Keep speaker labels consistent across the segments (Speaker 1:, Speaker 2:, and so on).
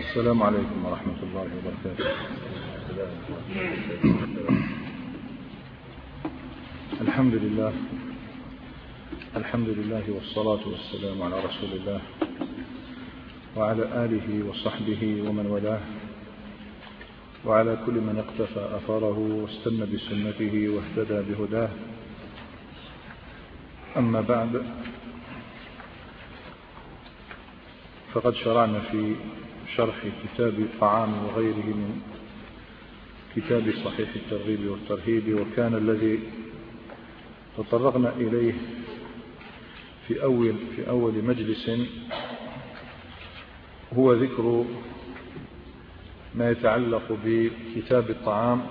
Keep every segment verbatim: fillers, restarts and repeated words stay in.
Speaker 1: السلام عليكم ورحمة الله وبركاته. الحمد لله الحمد لله والصلاة والسلام على رسول الله وعلى آله وصحبه ومن والاه وعلى كل من اقتفى أثره واستنى بسنته واهتدى بهداه. أما بعد، فقد شرعنا في شرح كتاب الطعام وغيره من كتاب صحيح الترغيب والترهيب، وكان الذي تطرقنا إليه في أول, في أول مجلس هو ذكر ما يتعلق بكتاب الطعام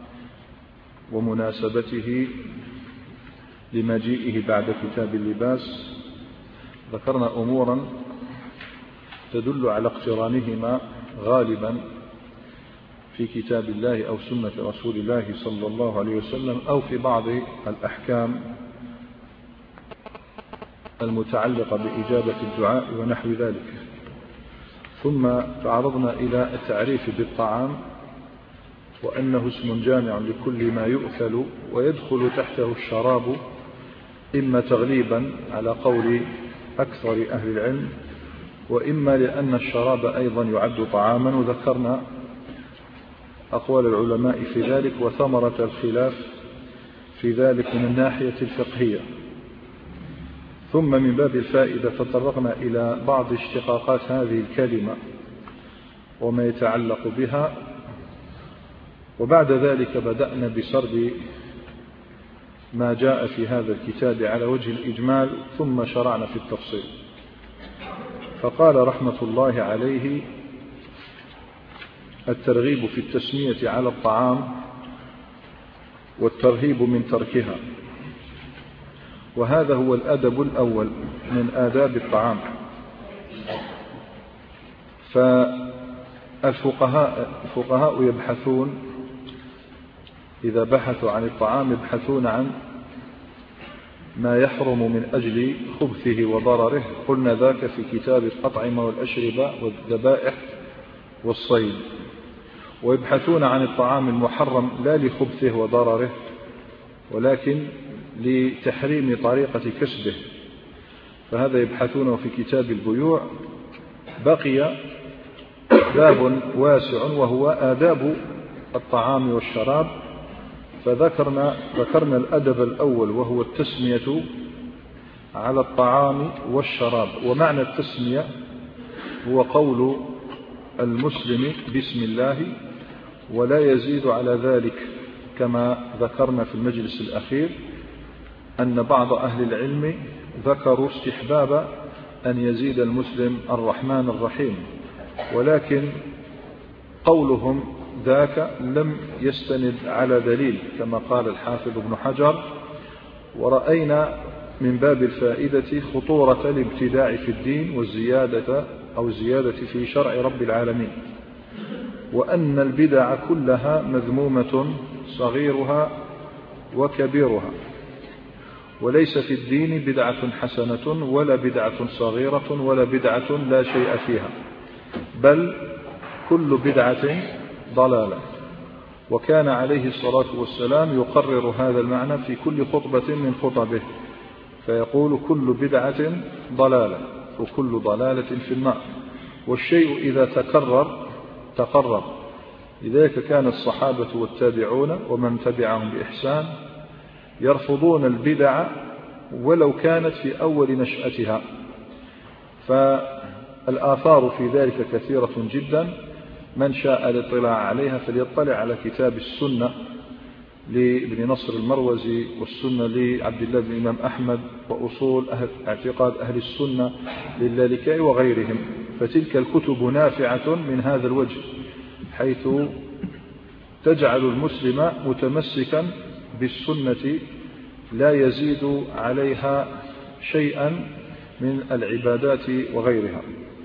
Speaker 1: ومناسبته لمجيئه بعد كتاب اللباس. ذكرنا أمورا تدل على اقترانهما غالبا في كتاب الله أو سنة رسول الله صلى الله عليه وسلم، أو في بعض الأحكام المتعلقة بإجابة الدعاء ونحو ذلك. ثم تعرضنا إلى التعريف بالطعام، وأنه اسم جامع لكل ما يؤكل ويدخل تحته الشراب، إما تغليبا على قول أكثر أهل العلم، وإما لأن الشراب أيضا يعد طعاما. وذكرنا أقوال العلماء في ذلك وثمرة الخلاف في ذلك من الناحية الفقهية. ثم من باب الفائدة تطرقنا إلى بعض اشتقاقات هذه الكلمة وما يتعلق بها، وبعد ذلك بدأنا بسرد ما جاء في هذا الكتاب على وجه الإجمال، ثم شرعنا في التفصيل. فقال رحمة الله عليه: الترغيب في التسمية على الطعام والترهيب من تركها، وهذا هو الأدب الأول من آداب الطعام. فالفقهاء الفقهاء يبحثون إذا بحثوا عن الطعام يبحثون عن ما يحرم من أجل خبثه وضرره. قلنا ذاك في كتاب الأطعمة والأشربة والذبائح والصيد. ويبحثون عن الطعام المحرم لا لخبثه وضرره، ولكن لتحريم طريقة كسبه، فهذا يبحثونه في كتاب البيوع. بقي باب واسع وهو آداب الطعام والشراب، فذكرنا ذكرنا الأدب الأول وهو التسمية على الطعام والشراب. ومعنى التسمية هو قول المسلم بسم الله، ولا يزيد على ذلك، كما ذكرنا في المجلس الأخير أن بعض أهل العلم ذكروا استحباب أن يزيد المسلم الرحمن الرحيم، ولكن قولهم ذاك لم يستند على دليل كما قال الحافظ ابن حجر. ورأينا من باب الفائدة خطورة الابتداع في الدين والزيادة أو الزيادة في شرع رب العالمين، وأن البدع كلها مذمومة صغيرها وكبيرها، وليس في الدين بدعة حسنة ولا بدعة صغيرة ولا بدعة لا شيء فيها، بل كل بدعة ضلالة. وكان عليه الصلاة والسلام يقرر هذا المعنى في كل خطبة من خطبه، فيقول: كل بدعة ضلالة وكل ضلالة في النار. والشيء إذا تكرر تقرر. لذلك كان الصحابة والتابعون ومن تبعهم بإحسان يرفضون البدع ولو كانت في أول نشأتها. فالآثار في ذلك كثيرة جدا، من شاء الاطلاع عليها فليطلع على كتاب السنة لابن نصر المروزي، والسنة لعبد الله بن الإمام أحمد، وأصول أهل اعتقاد أهل السنة للالكائي وغيرهم. فتلك الكتب نافعة من هذا الوجه، حيث تجعل المسلم متمسكا بالسنة لا يزيد عليها شيئا من العبادات وغيرها.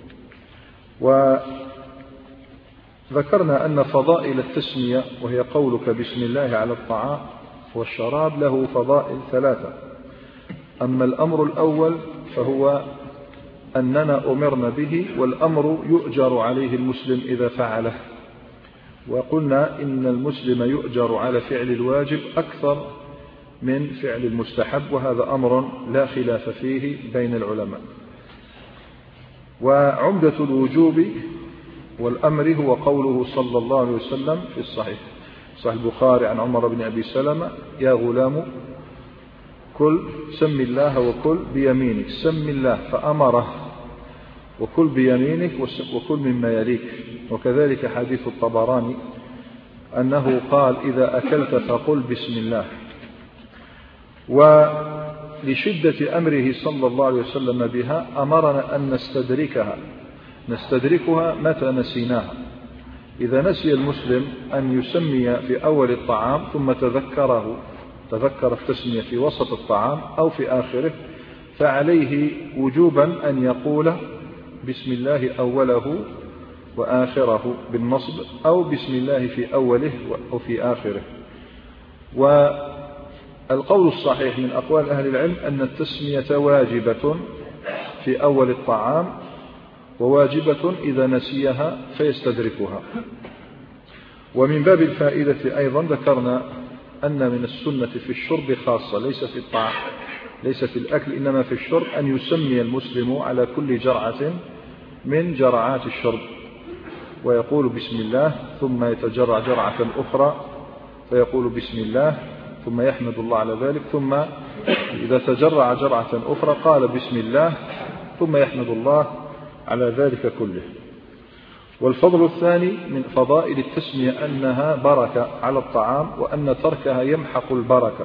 Speaker 1: وذكرنا أن فضائل التسمية، وهي قولك بسم الله على الطعام والشراب، له فضائل ثلاثة. أما الأمر الأول فهو أننا أمرنا به، والأمر يؤجر عليه المسلم إذا فعله. وقلنا إن المسلم يؤجر على فعل الواجب أكثر من فعل المستحب، وهذا أمر لا خلاف فيه بين العلماء. وعمدة الوجوب والأمر هو قوله صلى الله عليه وسلم في الصحيح صحيح البخاري عن عمر بن أبي سلمة: يا غلام كل سم الله وكل بيمينك، سم الله فأمره، وكل بيمينك وكل مما يليك. وكذلك حديث الطبراني أنه قال: إذا أكلت فقل بسم الله. ولشدة أمره صلى الله عليه وسلم بها أمرنا أن نستدركها نستدركها متى نسيناها. إذا نسي المسلم أن يسمي في أول الطعام ثم تذكره تذكر التسمية في وسط الطعام أو في آخره، فعليه وجوبا أن يقول بسم الله أوله وآخره بالنصب، أو بسم الله في أوله أو في آخره. والقول الصحيح من أقوال أهل العلم أن التسمية واجبة في أول الطعام، وواجبة إذا نسيها فيستدركها. ومن باب الفائدة أيضا ذكرنا أن من السنة في الشرب خاصة، ليس في الطعام ليس في الأكل إنما في الشرب، أن يسمي المسلم على كل جرعة من جرعات الشرب، ويقول بسم الله ثم يتجرع جرعة أخرى فيقول بسم الله ثم يحمد الله على ذلك، ثم إذا تجرع جرعة أخرى قال بسم الله ثم يحمد الله على ذلك كله. والفضل الثاني من فضائل التسمية أنها بركة على الطعام، وأن تركها يمحق البركة.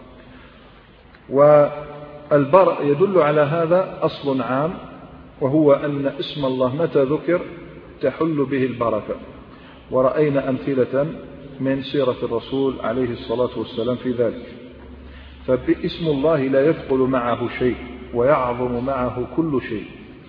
Speaker 1: والبر يدل على هذا أصل عام، وهو أن اسم الله متى ذكر تحل به البركة. ورأينا أمثلة من سيرة الرسول عليه الصلاة والسلام في ذلك. فباسم الله لا يثقل معه شيء ويعظم معه كل شيء.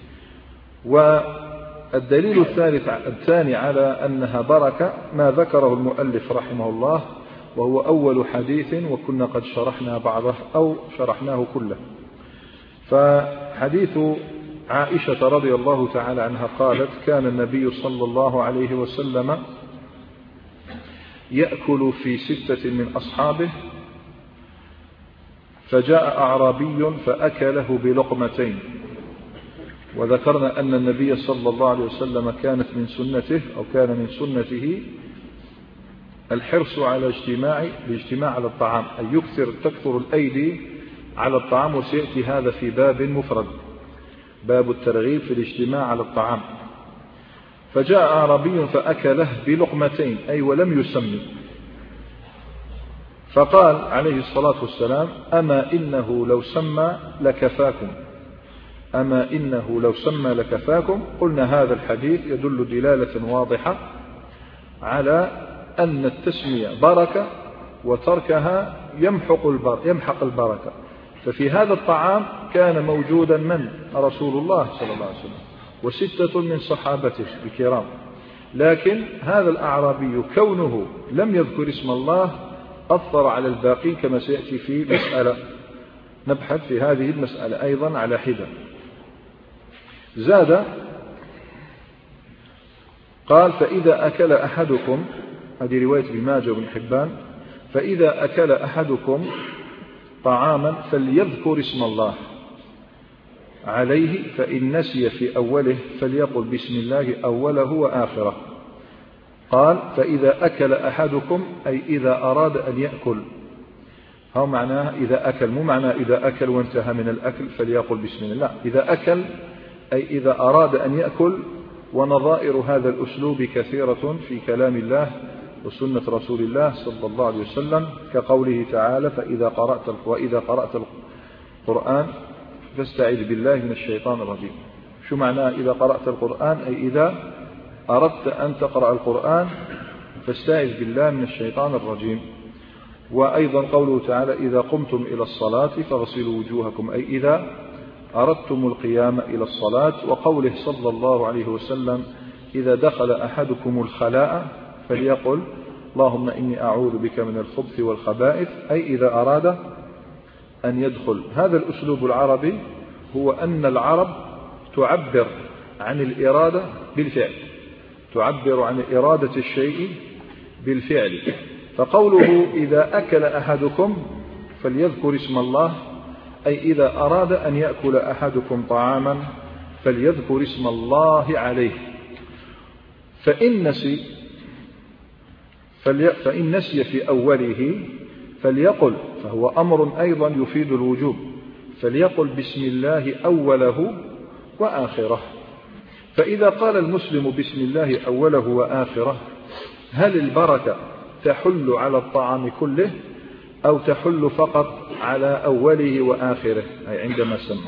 Speaker 1: والدليل الثالث الثاني على أنها بركة ما ذكره المؤلف رحمه الله، وهو أول حديث وكنا قد شرحنا بعضه أو شرحناه كله. فحديث عائشة رضي الله تعالى عنها قالت: كان النبي صلى الله عليه وسلم يأكل في ستة من أصحابه، فجاء أعرابي فأكله بلقمتين. وذكرنا أن النبي صلى الله عليه وسلم كانت من سنته أو كان من سنته الحرص على اجتماع الاجتماع على الطعام، أن يكثر تكثر الأيدي على الطعام. وسيأتي هذا في باب مفرد، باب الترغيب في الاجتماع على الطعام. فجاء أعرابي فأكله بلقمتين، أي ولم يسمي، فقال عليه الصلاة والسلام: أما إنه لو سمى لكفاكم أما إنه لو سمى لكفاكم. قلنا هذا الحديث يدل دلالة واضحة على أن التسمية بركة، وتركها يمحق يمحق البركة. ففي هذا الطعام كان موجودا من رسول الله صلى الله عليه وسلم وستة من صحابته الكرام، لكن هذا الأعرابي كونه لم يذكر اسم الله أثر على الباقين، كما سيأتي في مسألة نبحث في هذه المسألة أيضا على حدة. زاد قال: فإذا أكل أحدكم، هذه رواية ابن ماجه وابن حبان، فإذا أكل أحدكم طعاما فليذكر اسم الله عليه، فإن نسي في أوله فليقل بسم الله أوله وآخره. قال: فإذا أكل أحدكم أي إذا أراد أن يأكل، هو معناه إذا أكل، مو معناه إذا أكل وانتهى من الأكل فليقل بسم الله، إذا أكل أي إذا أراد أن يأكل. ونظائر هذا الأسلوب كثيرة في كلام الله وسنة رسول الله صلى الله عليه وسلم، كقوله تعالى: فإذا قرأت وإذا قرأت القرآن فاستعذ بالله من الشيطان الرجيم. شو معناه إذا قرأت القرآن؟ أي إذا أردت أن تقرأ القرآن فاستعذ بالله من الشيطان الرجيم. وأيضا قوله تعالى: إذا قمتم إلى الصلاة فاغسلوا وجوهكم، أي إذا أردتم القيام إلى الصلاة. وقوله صلى الله عليه وسلم: إذا دخل أحدكم الخلاء فليقل اللهم إني أعوذ بك من الخبث والخبائث، أي إذا أراد أن يدخل. هذا الأسلوب العربي هو أن العرب تعبر عن الإرادة بالفعل، تعبر عن إرادة الشيء بالفعل. فقوله إذا أكل أحدكم فليذكر اسم الله، أي إذا أراد أن يأكل أحدكم طعاما فليذكر اسم الله عليه. فإن نسي فإن نسي في أوله فليقل، فهو أمر أيضا يفيد الوجوب، فليقل بسم الله أوله وآخره. فإذا قال المسلم بسم الله أوله وآخره، هل البركة تحل على الطعام كله أو تحل فقط على أوله وآخره، أي عندما سمى؟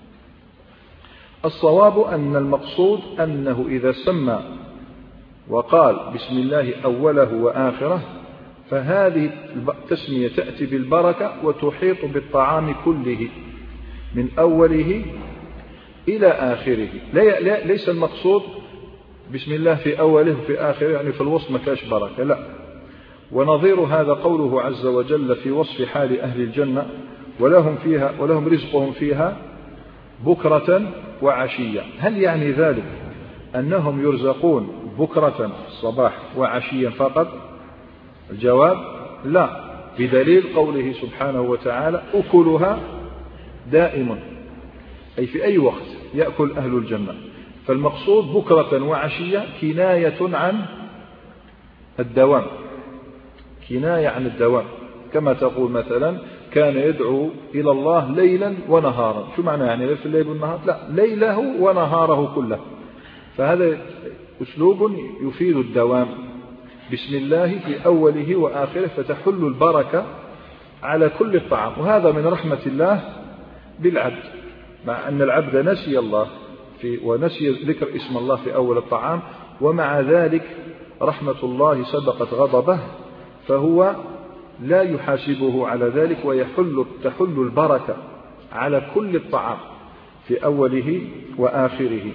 Speaker 1: الصواب أن المقصود أنه إذا سمى وقال بسم الله أوله وآخره فهذه التسمية تأتي بالبركة وتحيط بالطعام كله من أوله إلى آخره. ليس المقصود بسم الله في أوله وفي آخره يعني في الوسط ما كاش بركة، لا. ونظير هذا قوله عز وجل في وصف حال أهل الجنة: ولهم فيها ولهم رزقهم فيها بكرة وعشية. هل يعني ذلك أنهم يرزقون بكرة الصباح وعشيا فقط؟ الجواب لا، بدليل قوله سبحانه وتعالى: أكلها دائم، أي في أي وقت يأكل أهل الجنة. فالمقصود بكرة وعشية كناية عن الدوام، كناية عن الدوام، كما تقول مثلا كان يدعو إلى الله ليلا ونهارا. شو معنى يعني في الليل والنهار؟ لا، ليله ونهاره كله. فهذا أسلوب يفيد الدوام. بسم الله في أوله وآخره فتحل البركة على كل الطعام. وهذا من رحمة الله بالعبد، مع أن العبد نسي الله في ونسي ذكر اسم الله في أول الطعام، ومع ذلك رحمة الله سبقت غضبه، فهو لا يحاسبه على ذلك، ويحل تحل البركة على كل الطعام في أوله وآخره.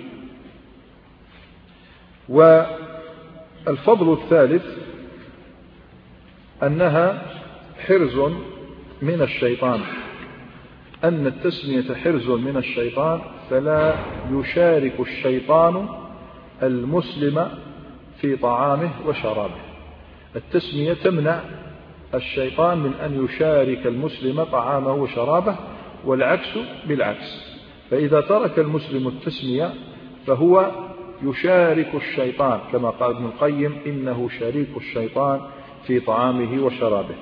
Speaker 1: والفضل الثالث أنها حرز من الشيطان، أن التسمية حرز من الشيطان، فلا يشارك الشيطان المسلم في طعامه وشرابه. التسمية تمنع الشيطان من أن يشارك المسلم طعامه وشرابه، والعكس بالعكس. فإذا ترك المسلم التسمية فهو يشارك الشيطان، كما قال ابن القيم: إنه شريك الشيطان في طعامه وشرابه.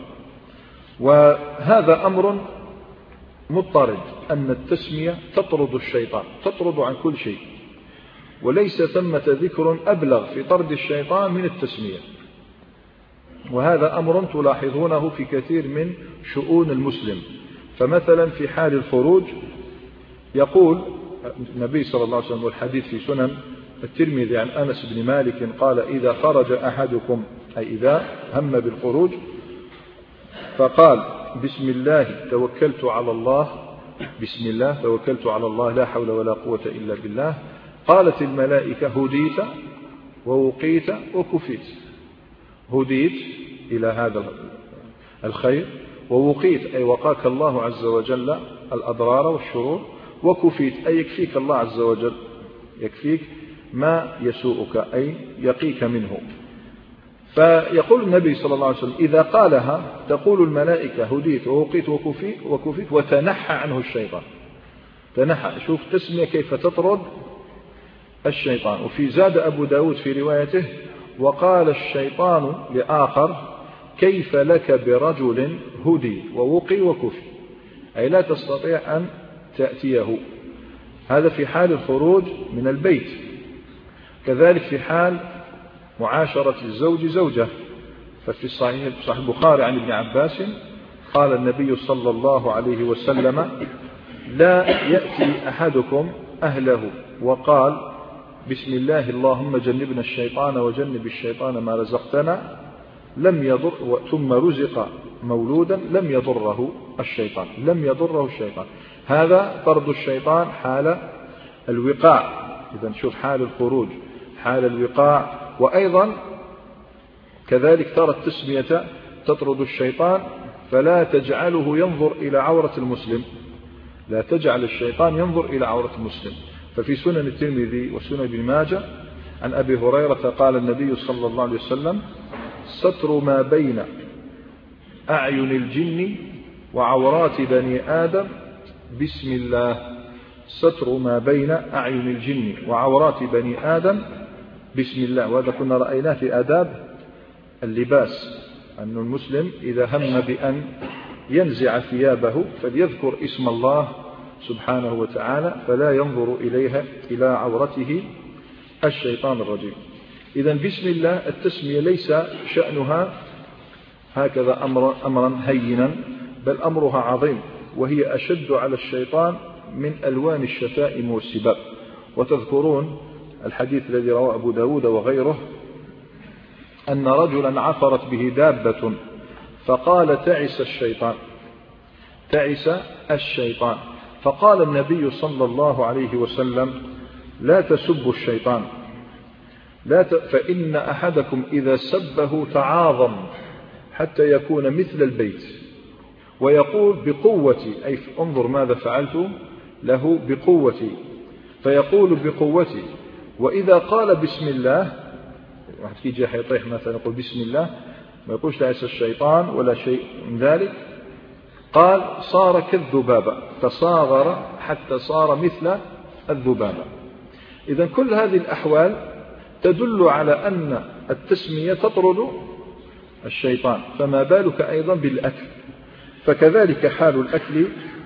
Speaker 1: وهذا أمر مضطرد، أن التسمية تطرد الشيطان، تطرد عن كل شيء، وليس ثمة ذكر أبلغ في طرد الشيطان من التسمية. وهذا أمر تلاحظونه في كثير من شؤون المسلم. فمثلا في حال الخروج يقول النبي صلى الله عليه وسلم، والحديث في سنن الترمذي عن أنس بن مالك قال: إذا خرج أحدكم، أي إذا هم بالخروج، فقال: بسم الله توكلت على الله، بسم الله توكلت على الله لا حول ولا قوة إلا بالله، قالت الملائكة: هديت ووقيت وكفيت. هديت إلى هذا الخير، ووقيت أي وقاك الله عز وجل الأضرار والشرور، وكفيت أي يكفيك الله عز وجل، يكفيك ما يسوءك أي يقيك منه. فيقول النبي صلى الله عليه وسلم: إذا قالها تقول الملائكة: هديت ووقيت وكفيت, وكفيت وتنحى عنه الشيطان. تنحى، شوف تسمية كيف تطرد الشيطان. وفي زاد أبو داود في روايته: وقال الشيطان لآخر: كيف لك برجل هدي ووقي وكفي، أي لا تستطيع أن تأتيه. هذا في حال الخروج من البيت. كذلك في حال معاشرة الزوج زوجة، ففي الصحيح صحيح البخاري عن ابن عباس قال النبي صلى الله عليه وسلم: لا يأتي أحدكم أهله وقال: بسم الله اللهم جنبنا الشيطان وجنب الشيطان ما رزقتنا، لم يضر، ثم رزق مولودا لم يضره الشيطان، لم يضره الشيطان. هذا طرد الشيطان حال الوقاع. إذا نشوف حال الخروج، حال الوقاع. وأيضا كذلك ترى التسمية تطرد الشيطان، فلا تجعله ينظر إلى عورة المسلم، لا تجعل الشيطان ينظر إلى عورة المسلم. ففي سنن الترمذي وسنن ابن ماجه عن أبي هريرة قال النبي صلى الله عليه وسلم: ستر ما بين أعين الجن وعورات بني آدم بسم الله. ستر ما بين أعين الجن وعورات بني آدم بسم الله. وهذا كنا رأيناه في آداب اللباس، أن المسلم إذا هم بأن ينزع ثيابه فليذكر اسم الله سبحانه وتعالى فلا ينظر إليها إلى عورته الشيطان الرجيم. إذن بسم الله التسمية ليس شأنها هكذا أمر أمرا هينا، بل أمرها عظيم، وهي أشد على الشيطان من ألوان الشتائم والسباب. وتذكرون الحديث الذي رواه أبو داود وغيره أن رجلا عثرت به دابة فقال: تعس الشيطان، تعس الشيطان. فقال النبي صلى الله عليه وسلم: لا تسبوا الشيطان، لا ت... فإن أحدكم إذا سبه تعاظم حتى يكون مثل البيت ويقول بقوتي، أي انظر ماذا فعلت له بقوتي، فيقول بقوتي. وإذا قال بسم الله، واحد كيجي حيطيح مثلا يقول بسم الله، ما يقولش تعس الشيطان ولا شيء من ذلك، قال صار كالذبابة، تصاغر حتى صار مثل الذبابة. إذن كل هذه الأحوال تدل على أن التسمية تطرد الشيطان، فما بالك أيضا بالأكل. فكذلك حال الأكل،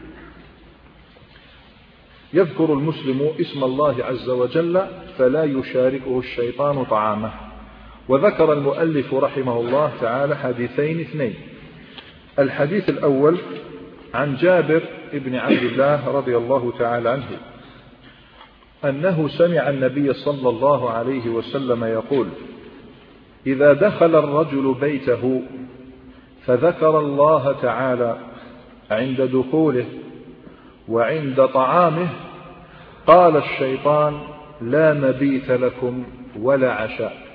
Speaker 1: يذكر المسلم اسم الله عز وجل فلا يشاركه الشيطان طعامه. وذكر المؤلف رحمه الله تعالى حديثين اثنين. الحديث الأول عن جابر بن عبد الله رضي الله تعالى عنه أنه سمع النبي صلى الله عليه وسلم يقول: إذا دخل الرجل بيته فذكر الله تعالى عند دخوله وعند طعامه قال الشيطان: لا مبيت لكم ولا عشاء.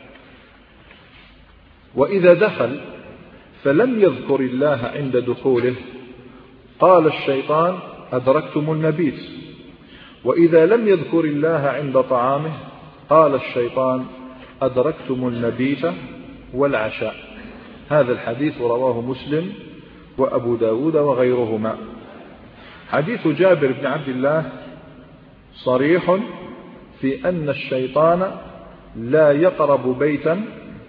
Speaker 1: وإذا دخل فلم يذكر الله عند دخوله قال الشيطان: أدركتم المبيت. وإذا لم يذكر الله عند طعامه قال الشيطان: أدركتم المبيت والعشاء. هذا الحديث رواه مسلم وأبو داود وغيرهما. حديث جابر بن عبد الله صريح في أن الشيطان لا يقرب بيتا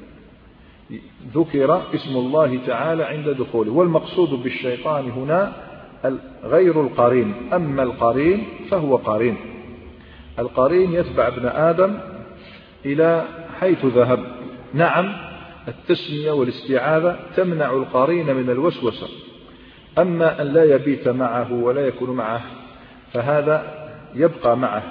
Speaker 1: ذكر اسم الله تعالى عند دخوله. والمقصود بالشيطان هنا غير القرين، أما القرين فهو قرين. القرين يتبع ابن آدم إلى حيث ذهب. نعم، التسمية والاستعاذة تمنع القرين من الوسوسة، أما أن لا يبيت معه ولا يكون معه فهذا يبقى معه.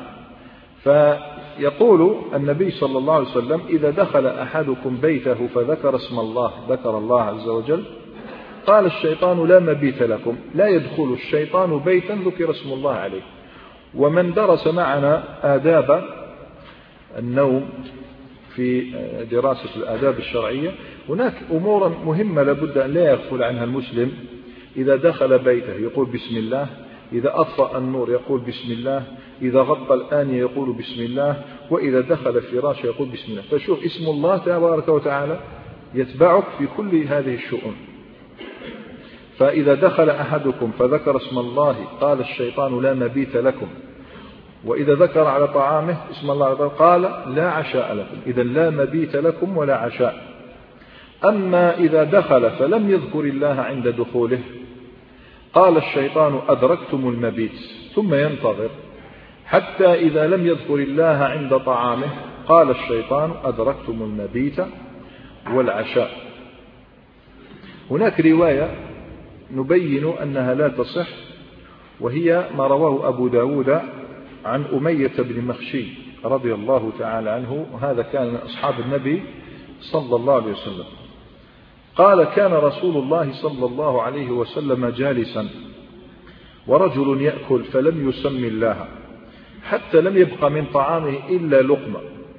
Speaker 1: فيقول النبي صلى الله عليه وسلم: إذا دخل أحدكم بيته فذكر اسم الله، ذكر الله عز وجل، قال الشيطان: لا مبيت لكم. لا يدخل الشيطان بيتا ذكر اسم الله عليه. ومن درس معنا آداب النوم في دراسة الآداب الشرعية، هناك أمور مهمة لابد أن لا يغفل عنها المسلم. إذا دخل بيته يقول بسم الله، إذا أطفأ النور يقول بسم الله، إذا غطى الآنية يقول بسم الله، وإذا دخل فراشه يقول بسم الله. فشوف اسم الله تبارك وتعالى يتبعك في كل هذه الشؤون. فإذا دخل أحدكم فذكر اسم الله قال الشيطان: لا مبيت لكم. وإذا ذكر على طعامه اسم الله قال: لا عشاء لكم. إذا لا مبيت لكم ولا عشاء. أما إذا دخل فلم يذكر الله عند دخوله قال الشيطان: أدركتم المبيت، ثم ينتظر حتى إذا لم يذكر الله عند طعامه قال الشيطان: أدركتم المبيت والعشاء. هناك رواية نبين أنها لا تصح، وهي ما رواه أبو داود عن أمية بن مخشي رضي الله تعالى عنه، وهذا كان من أصحاب النبي صلى الله عليه وسلم. قال: كان رسول الله صلى الله عليه وسلم جالسا ورجل يأكل فلم يسم الله حتى لم يبق من طعامه إلا لقمة،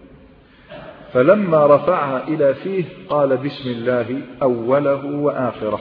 Speaker 1: فلما رفعها إلى فيه قال بسم الله أوله وآخره.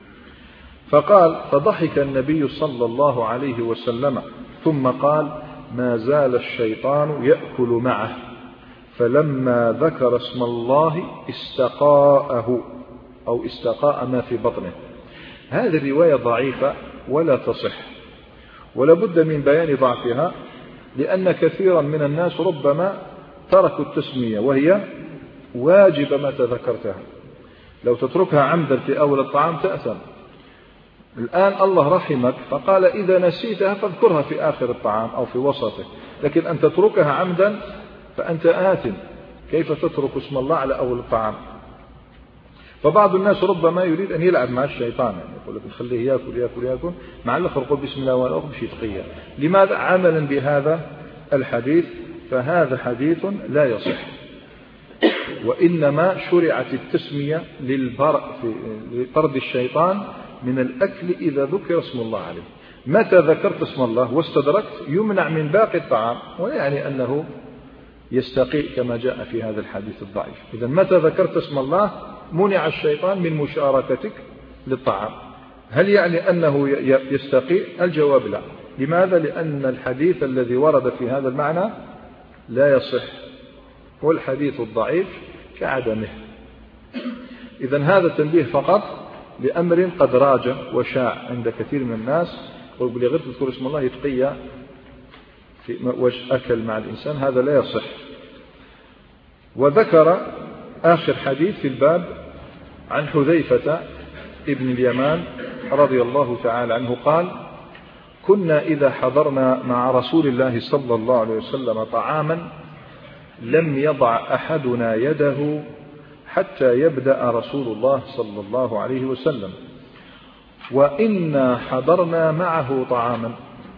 Speaker 1: فقال: فضحك النبي صلى الله عليه وسلم ثم قال: ما زال الشيطان يأكل معه، فلما ذكر اسم الله استقاءه أو استقاء ما في بطنه. هذه الرواية ضعيفة ولا تصح، ولا بد من بيان ضعفها، لأن كثيرا من الناس ربما تركوا التسمية وهي واجبة متى ذكرتها. لو تتركها عمدا في أول الطعام تأثم. الآن الله رحمك فقال إذا نسيتها فاذكرها في آخر الطعام أو في وسطه، لكن أن تتركها عمدا فأنت آثم. كيف تترك اسم الله على أول الطعام؟ فبعض الناس ربما يريد أن يلعب مع الشيطان، يعني يقول لك خليه يأكل يأكل يأكل مع الآخر يقول بسم الله والأخر بشي تقية. لماذا؟ عملا بهذا الحديث، فهذا حديث لا يصح. وإنما شرعت التسمية لطرد الشيطان من الأكل إذا ذكر اسم الله عليه. متى ذكرت اسم الله واستدركت يمنع من باقي الطعام، ولا يعني أنه يستقيء كما جاء في هذا الحديث الضعيف. إذا متى ذكرت اسم الله منع الشيطان من مشاركتك للطعام. هل يعني أنه يستقيء؟ الجواب لا. لماذا؟ لأن الحديث الذي ورد في هذا المعنى لا يصح، والحديث الضعيف كعدمه. إذا هذا تنبيه فقط لأمر قد راج وشاع عند كثير من الناس، يقول غير تذكر اسم الله يتقي في وجه أكل مع الإنسان، هذا لا يصح. وذكر آخر حديث في الباب عن حذيفة ابن اليمان رضي الله تعالى عنه قال: كنا إذا حضرنا مع رسول الله صلى الله عليه وسلم طعاما لم يضع أحدنا يده حتى يبدأ رسول الله صلى الله عليه وسلم، وإنا حضرنا معه طعاما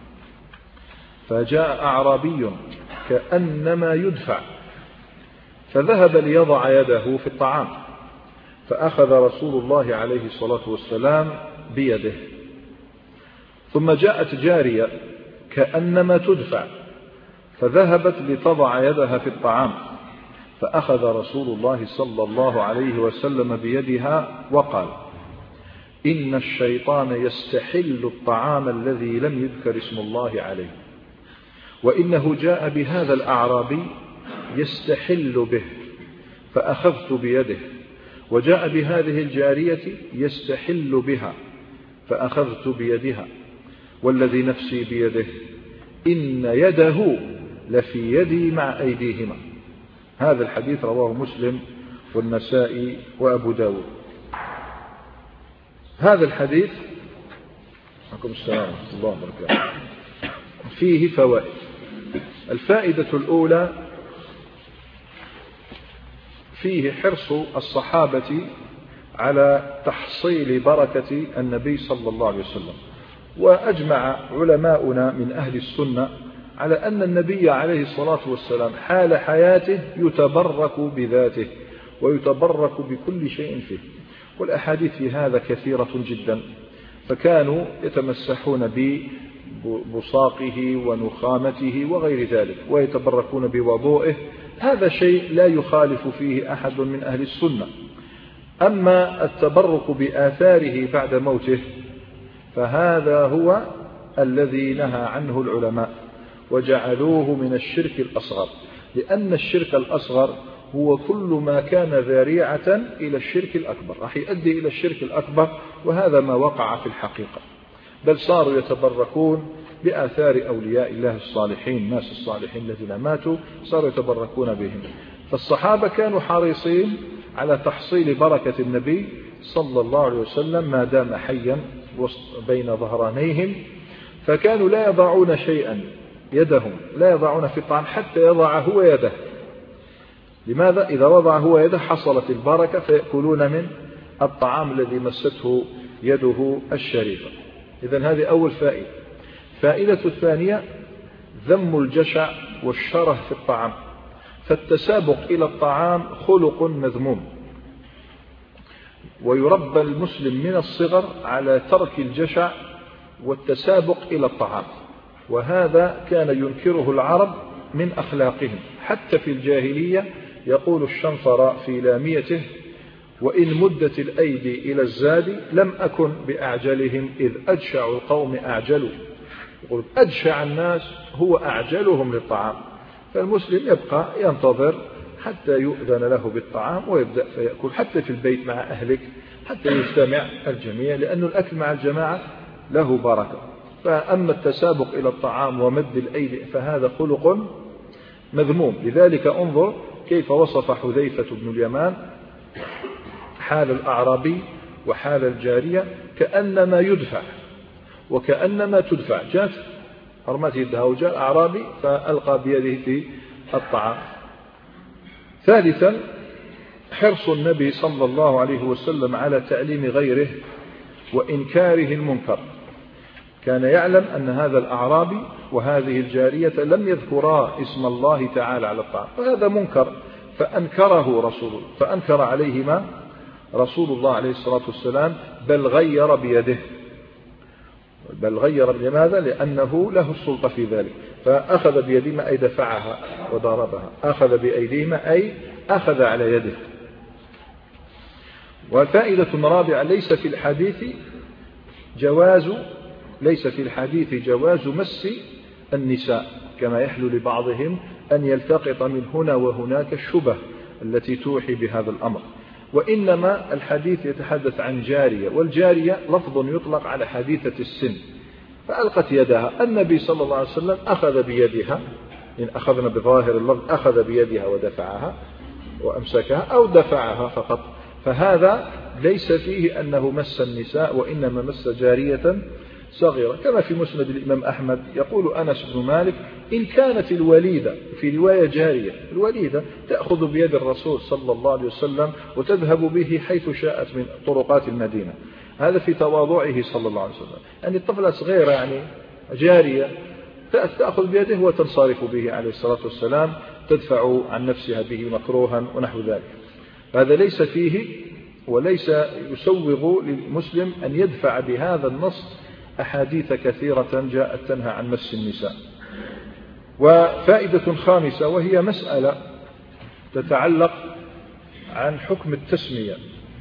Speaker 1: فجاء أعرابي كأنما يدفع فذهب ليضع يده في الطعام، فأخذ رسول الله عليه الصلاة والسلام بيده، ثم جاءت جارية كأنما تدفع فذهبت لتضع يدها في الطعام، فأخذ رسول الله صلى الله عليه وسلم بيدها وقال: إن الشيطان يستحل الطعام الذي لم يذكر اسم الله عليه، وإنه جاء بهذا الأعرابي يستحل به فأخذت بيده، وجاء بهذه الجارية يستحل بها فأخذت بيدها، والذي نفسي بيده إن يده لفي يدي مع أيديهما. هذا الحديث رواه مسلم والنسائي وأبو داود. هذا الحديث عليكم السلام ورحمة الله وبركاته فيه فوائد. الفائدة الأولى: فيه حرص الصحابة على تحصيل بركة النبي صلى الله عليه وسلم، وأجمع علماؤنا من أهل السنة على أن النبي عليه الصلاة والسلام حال حياته يتبرك بذاته ويتبرك بكل شيء فيه، والأحاديث في هذا كثيرة جدا، فكانوا يتمسحون ببصاقه ونخامته وغير ذلك ويتبركون بوضوئه. هذا شيء لا يخالف فيه أحد من أهل السنة. أما التبرك بآثاره بعد موته فهذا هو الذي نهى عنه العلماء وجعلوه من الشرك الأصغر، لأن الشرك الأصغر هو كل ما كان ذريعة إلى الشرك الأكبر، راح يؤدي إلى الشرك الأكبر، وهذا ما وقع في الحقيقة. بل صاروا يتبركون بآثار أولياء الله الصالحين، الناس الصالحين الذين ماتوا صاروا يتبركون بهم. فالصحابة كانوا حريصين على تحصيل بركة النبي صلى الله عليه وسلم ما دام حيا بين ظهرانيهم، فكانوا لا يضعون شيئا يدهم لا يضعون في الطعام حتى يضع هو يده. لماذا؟ إذا وضع هو يده حصلت البركة فيأكلون من الطعام الذي مسته يده الشريفة. إذن هذه أول فائدة. فائدة الثانية: ذم الجشع والشره في الطعام، فالتسابق إلى الطعام خلق مذموم، ويربى المسلم من الصغر على ترك الجشع والتسابق إلى الطعام، وهذا كان ينكره العرب من أخلاقهم. حتى في الجاهلية يقول الشنفر في لاميته: وإن مدت الأيدي إلى الزاد لم أكن بأعجلهم إذ أجشع القوم أعجلوا. يقول أجشع الناس هو أعجلهم للطعام، فالمسلم يبقى ينتظر حتى يؤذن له بالطعام ويبدأ فيأكل حتى في البيت مع أهلك حتى يجتمع الجميع، لأن الأكل مع الجماعة له بركة. فأما التسابق إلى الطعام ومد الأيدي فهذا خلق مذموم. لذلك انظر كيف وصف حذيفة بن اليمان حال الأعرابي وحال الجارية كأنما يدفع وكأنما تدفع. جاءت أرمت يدها وجاء الأعرابي فألقى بيده في الطعام. ثالثا حرص النبي صلى الله عليه وسلم على تعليم غيره وإنكاره المنكر. كان يعلم أن هذا الأعرابي وهذه الجارية لم يذكرا اسم الله تعالى على الطعام، فهذا منكر فأنكره رسوله فأنكر عليهما رسول الله عليه الصلاة والسلام، بل غير بيده بل غير لماذا؟ لأنه له السلطة في ذلك. فأخذ بيدهما أي دفعها وضربها، أخذ بأيديهما أي أخذ على يده. وفائدة رابعة ليس في الحديث جواز ليس في الحديث جواز مس النساء كما يحلو لبعضهم أن يلتقط من هنا وهناك الشبه التي توحي بهذا الأمر، وإنما الحديث يتحدث عن جارية، والجارية لفظ يطلق على حديثة السن، فألقت يدها. النبي صلى الله عليه وسلم أخذ بيدها، إن أخذنا بظاهر اللفظ أخذ بيدها ودفعها وأمسكها أو دفعها فقط، فهذا ليس فيه أنه مس النساء وإنما مس جارية صغيرة. كما في مسند الإمام أحمد يقول أنس بن مالك إن كانت الوليدة، في رواية جارية، الوليدة تأخذ بيد الرسول صلى الله عليه وسلم وتذهب به حيث شاءت من طرقات المدينة، هذا في تواضعه صلى الله عليه وسلم. يعني الطفلة صغيرة يعني جارية تأخذ بيده وتنصرف به عليه الصلاة والسلام، تدفع عن نفسها به مكروها ونحو ذلك. هذا ليس فيه وليس يسوغ للمسلم أن يدفع بهذا النص أحاديث كثيرة جاءت تنهى عن مس النساء. وفائدة خامسة وهي مسألة تتعلق عن حكم التسمية.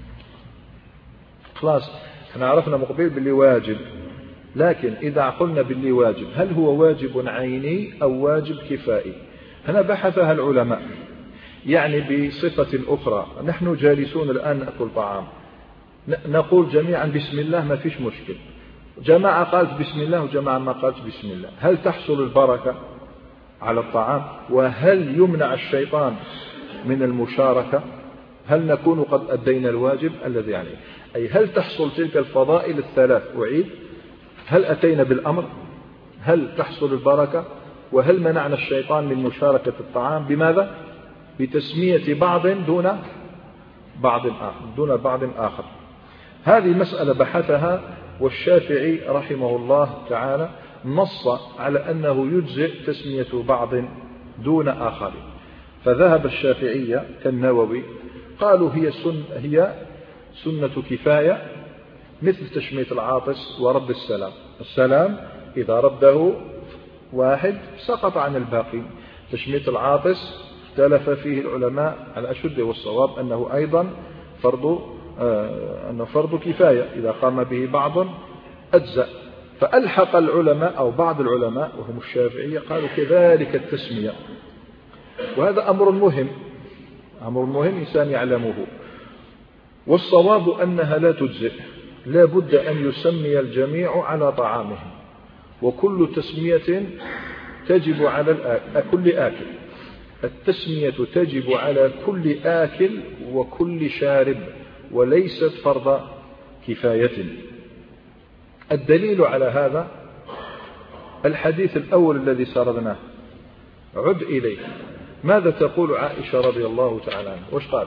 Speaker 1: خلاص احنا عرفنا مقبل باللي واجب، لكن إذا قلنا باللي واجب هل هو واجب عيني أو واجب كفائي؟ هنا بحثها العلماء، يعني بصفة أخرى. نحن جالسون الآن نأكل طعام، نقول جميعا بسم الله ما فيش مشكل، جماعة قالت بسم الله وجماعة ما قالت بسم الله، هل تحصل البركة على الطعام؟ وهل يمنع الشيطان من المشاركة؟ هل نكون قد أدينا الواجب الذي عليه؟ أي هل تحصل تلك الفضائل الثلاث؟ أعيد، هل أتينا بالأمر؟ هل تحصل البركة؟ وهل منعنا الشيطان من مشاركة الطعام؟ بماذا؟ بتسمية بعض دون بعض آخر دون بعض آخر. هذه مسألة بحثها، والشافعي رحمه الله تعالى نص على أنه يجزئ تسمية بعض دون آخر، فذهب الشافعية كالنووي قالوا هي سنة, هي سنة كفاية، مثل تشمية العاطس ورد السلام. السلام إذا رده واحد سقط عن الباقي. تشمية العاطس اختلف فيه العلماء على أشد والصواب أنه أيضا فرض آه أنه فرض كفاية، إذا قام به بعض أجزأ. فألحق العلماء أو بعض العلماء وهم الشافعية قالوا كذلك التسمية، وهذا أمر مهم أمر مهم إنسان يعلمه. والصواب أنها لا تجزئ، لا بد أن يسمي الجميع على طعامهم، وكل تسمية تجب على كل آكل. التسمية تجب على كل آكل وكل شارب، وليست فرض كفاية. الدليل على هذا الحديث الأول الذي سردناه، عد إليه. ماذا تقول عائشة رضي الله تعالى عنها؟ وش قالت؟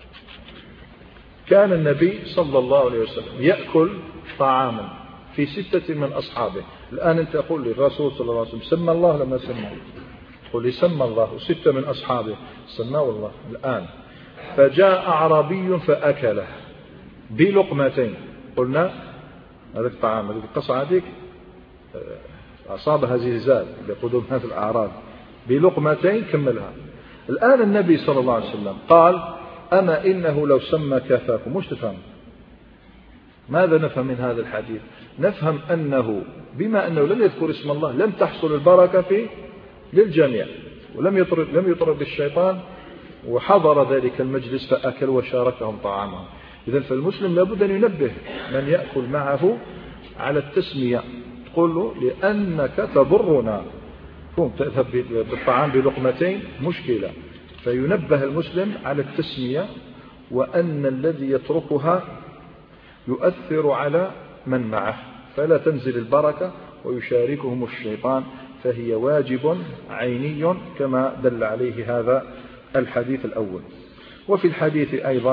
Speaker 1: كان النبي صلى الله عليه وسلم يأكل طعاما في ستة من أصحابه. الآن أنت تقول لي الرسول صلى الله عليه وسلم سمى الله لما سمى؟ تقول لي سمى الله وستة من أصحابه سماه الله. الآن فجاء أعرابي فأكله بلقمتين، قلنا هذا الطعام هذه القصة هذيك أصابها زلزال بقدوم هذا الأعراب، بلقمتين كملها. الآن النبي صلى الله عليه وسلم قال أما إنه لو سمى كفاكم. وش تفهم؟ ماذا نفهم من هذا الحديث؟ نفهم أنه بما أنه لم يذكر اسم الله لم تحصل البركة في للجميع، ولم يطرد لم يطرد الشيطان وحضر ذلك المجلس فأكل وشاركهم طعامهم. إذن فالمسلم لابد أن ينبه من يأكل معه على التسمية، تقول له لأنك تضرنا، تذهب بالطعام بلقمتين مشكلة، فينبه المسلم على التسمية، وأن الذي يتركها يؤثر على من معه فلا تنزل البركة ويشاركهم الشيطان، فهي واجب عيني كما دل عليه هذا الحديث الأول. وفي الحديث أيضا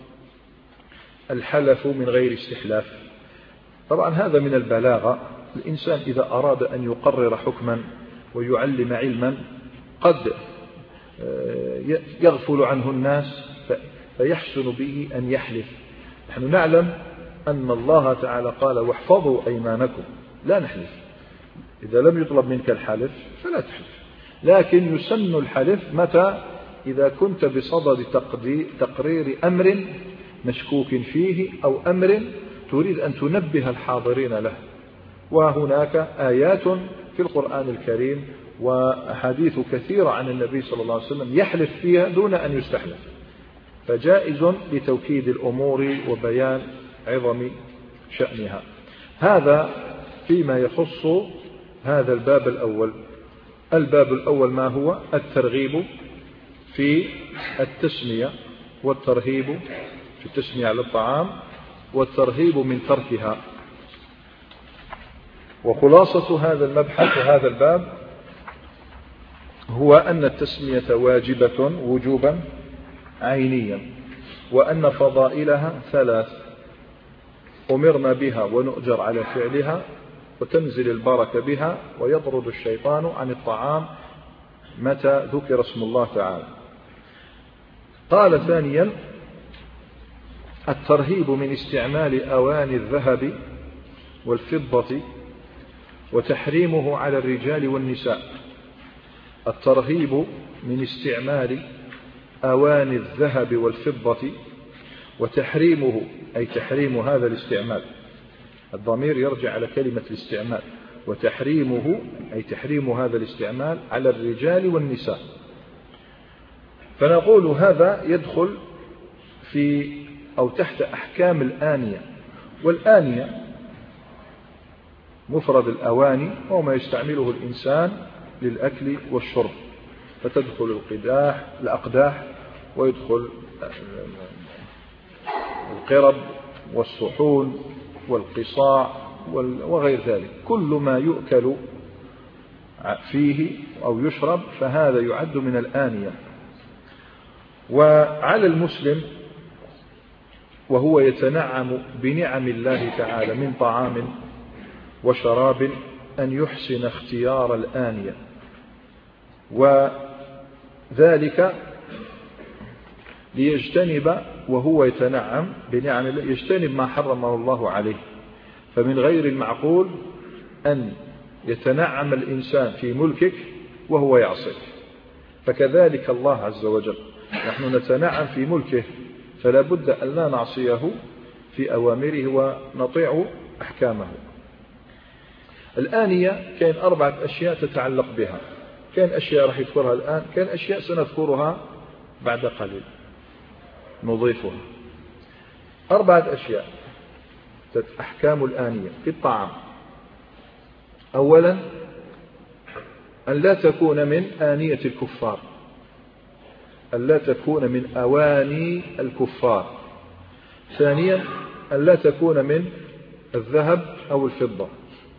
Speaker 1: الحلف من غير استحلاف. طبعا هذا من البلاغة، الإنسان إذا أراد أن يقرر حكما ويعلم علما قد يغفل عنه الناس فيحسن به أن يحلف. نحن نعلم أن الله تعالى قال واحفظوا أيمانكم، لا نحلف. إذا لم يطلب منك الحلف فلا تحلف، لكن يسن الحلف متى؟ إذا كنت بصدد تقرير أمر مشكوك فيه أو أمر تريد أن تنبه الحاضرين له. وهناك آيات في القرآن الكريم وحديث كثيرة عن النبي صلى الله عليه وسلم يحلف فيها دون أن يستحلف، فجائز لتوكيد الأمور وبيان عظم شأنها. هذا فيما يخص هذا الباب الأول. الباب الأول ما هو؟ الترغيب في التسمية والترهيب في التسمية على الطعام والترهيب من تركها. وخلاصة هذا المبحث وهذا الباب هو أن التسمية واجبة وجوبا عينيا، وأن فضائلها ثلاث: أمرنا بها ونؤجر على فعلها، وتنزل البركة بها، ويطرد الشيطان عن الطعام متى ذكر اسم الله تعالى. قال ثانيا: الترهيب من استعمال أواني الذهب والفضة وتحريمه على الرجال والنساء. الترهيب من استعمال أواني الذهب والفضة وتحريمه، أي تحريم هذا الاستعمال، الضمير يرجع على كلمة الاستعمال، وتحريمه أي تحريم هذا الاستعمال على الرجال والنساء. فنقول هذا يدخل في أو تحت أحكام الآنية. والآنية مفرد الأواني هو ما يستعمله الإنسان للأكل والشرب، فتدخل القداح الأقداح ويدخل القرب والصحون والقصاع وغير ذلك، كل ما يؤكل فيه أو يشرب فهذا يعد من الآنية. وعلى المسلم وهو يتنعم بنعم الله تعالى من طعام وشراب أن يحسن اختيار الآنية، وذلك ليجتنب وهو يتنعم بنعم الله يجتنب ما حرمه الله عليه. فمن غير المعقول أن يتنعم الإنسان في ملكك وهو يعصيك، فكذلك الله عز وجل نحن نتنعم في ملكه، فلا بد أن لا نعصيه في أوامره ونطيع أحكامه. الآنية كان أربعة أشياء تتعلق بها، كان أشياء راح يذكرها الآن، كان أشياء سنذكرها بعد قليل نضيفها. أربعة أشياء أحكام الآنية في الطعام. أولا أن لا تكون من آنية الكفار، أن لا تكون من أواني الكفار. ثانيا أن لا تكون من الذهب أو الفضة.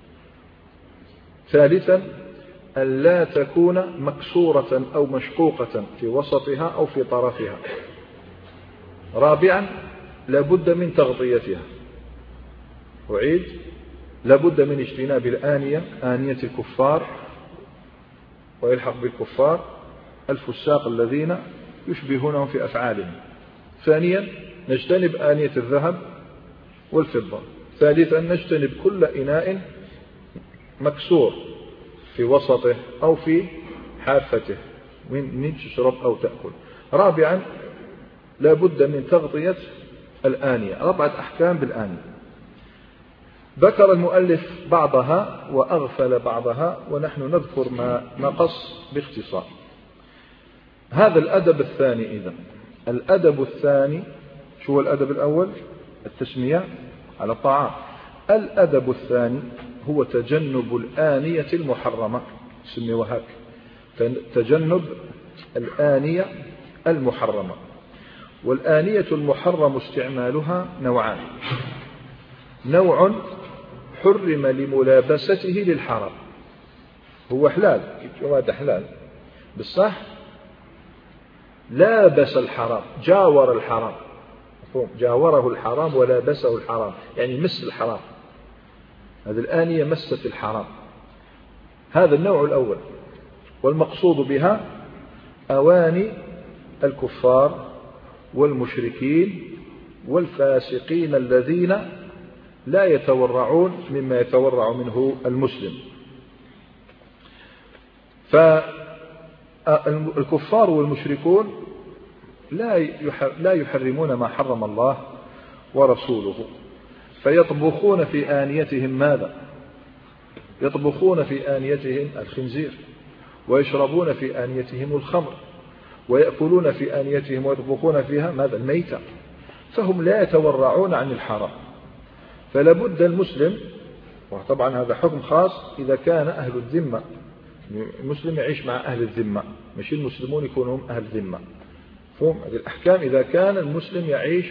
Speaker 1: ثالثا أن لا تكون مكسورة أو مشقوقة في وسطها أو في طرفها. رابعا لا بد من تغطيتها. أعيد: لا بد من اجتناب الآنية آنية الكفار، ويلحق بالكفار الفساق الذين يشبهونهم في أفعالهم. ثانيا نجتنب آنية الذهب والفضة. ثالثا نجتنب كل إناء مكسور في وسطه أو في حافته من تشرب أو تأكل. رابعا لا بد من تغطية الآنية. أربعة أحكام بالآنية. ذكر المؤلف بعضها وأغفل بعضها، ونحن نذكر ما نقص باختصار. هذا الأدب الثاني. إذن الأدب الثاني شو هو الأدب الأول؟ التسمية على الطعام. الأدب الثاني هو تجنب الآنية المحرمة، سمي هيك، تجنب الآنية المحرمة. والآنية المحرم استعمالها نوعان: نوع حرم لملابسته للحرام، هو حلال، هذا حلال بالصح، لابس الحرام، جاور الحرام، جاوره الحرام ولابسه الحرام، يعني مس الحرام، هذه الآنية مست الحرام. هذا النوع الأول. والمقصود بها أواني الكفار والمشركين والفاسقين الذين لا يتورعون مما يتورع منه المسلم. فالكفار والمشركون لا يحرمون ما حرم الله ورسوله، فيطبخون في آنيتهم ماذا؟ يطبخون في آنيتهم الخنزير، ويشربون في آنيتهم الخمر، ويأكلون في آنيتهم ويطبخون فيها ماذا؟ الميتة. فهم لا يتورعون عن الحرام. فلابد المسلم، وطبعا هذا حكم خاص إذا كان أهل الذمة، المسلم يعيش مع أهل الذمة، مش المسلمون يكونوا هم أهل الذمة. فهم هذه الأحكام إذا كان المسلم يعيش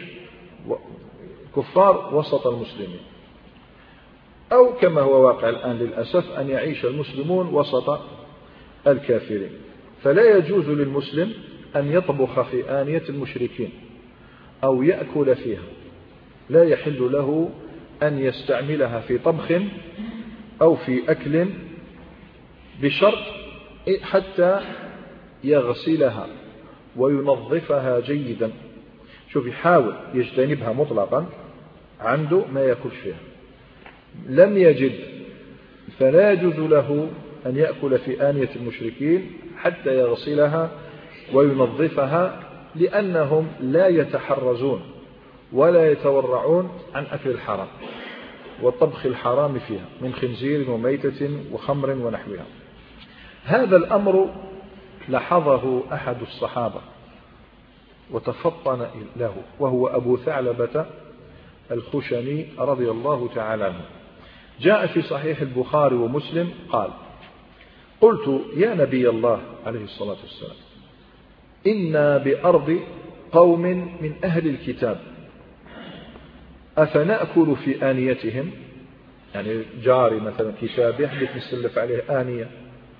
Speaker 1: كفار وسط المسلمين، أو كما هو واقع الآن للأسف أن يعيش المسلمون وسط الكافرين. فلا يجوز للمسلم أن يطبخ في آنية المشركين أو يأكل فيها، لا يحل له أن يستعملها في طبخ أو في أكل، بشرط حتى يغسلها وينظفها جيدا. شوف، يحاول يجتنبها مطلقا، عنده ما يأكل فيها. لم يجد فلا يجوز له أن يأكل في آنية المشركين حتى يغسلها وينظفها، لأنهم لا يتحرزون ولا يتورعون عن أكل الحرام والطبخ الحرام فيها من خنزير وميتة وخمر ونحوها. هذا الأمر لاحظه أحد الصحابة وتفطن له، وهو أبو ثعلبة الخشني رضي الله تعالى عنه. جاء في صحيح البخاري ومسلم قال: قلت يا نبي الله عليه الصلاة والسلام، إنا بأرض قوم من أهل الكتاب، أفنأكل في آنيتهم؟ يعني جاري مثلا كتاب يحدث نسلف عليه آنية،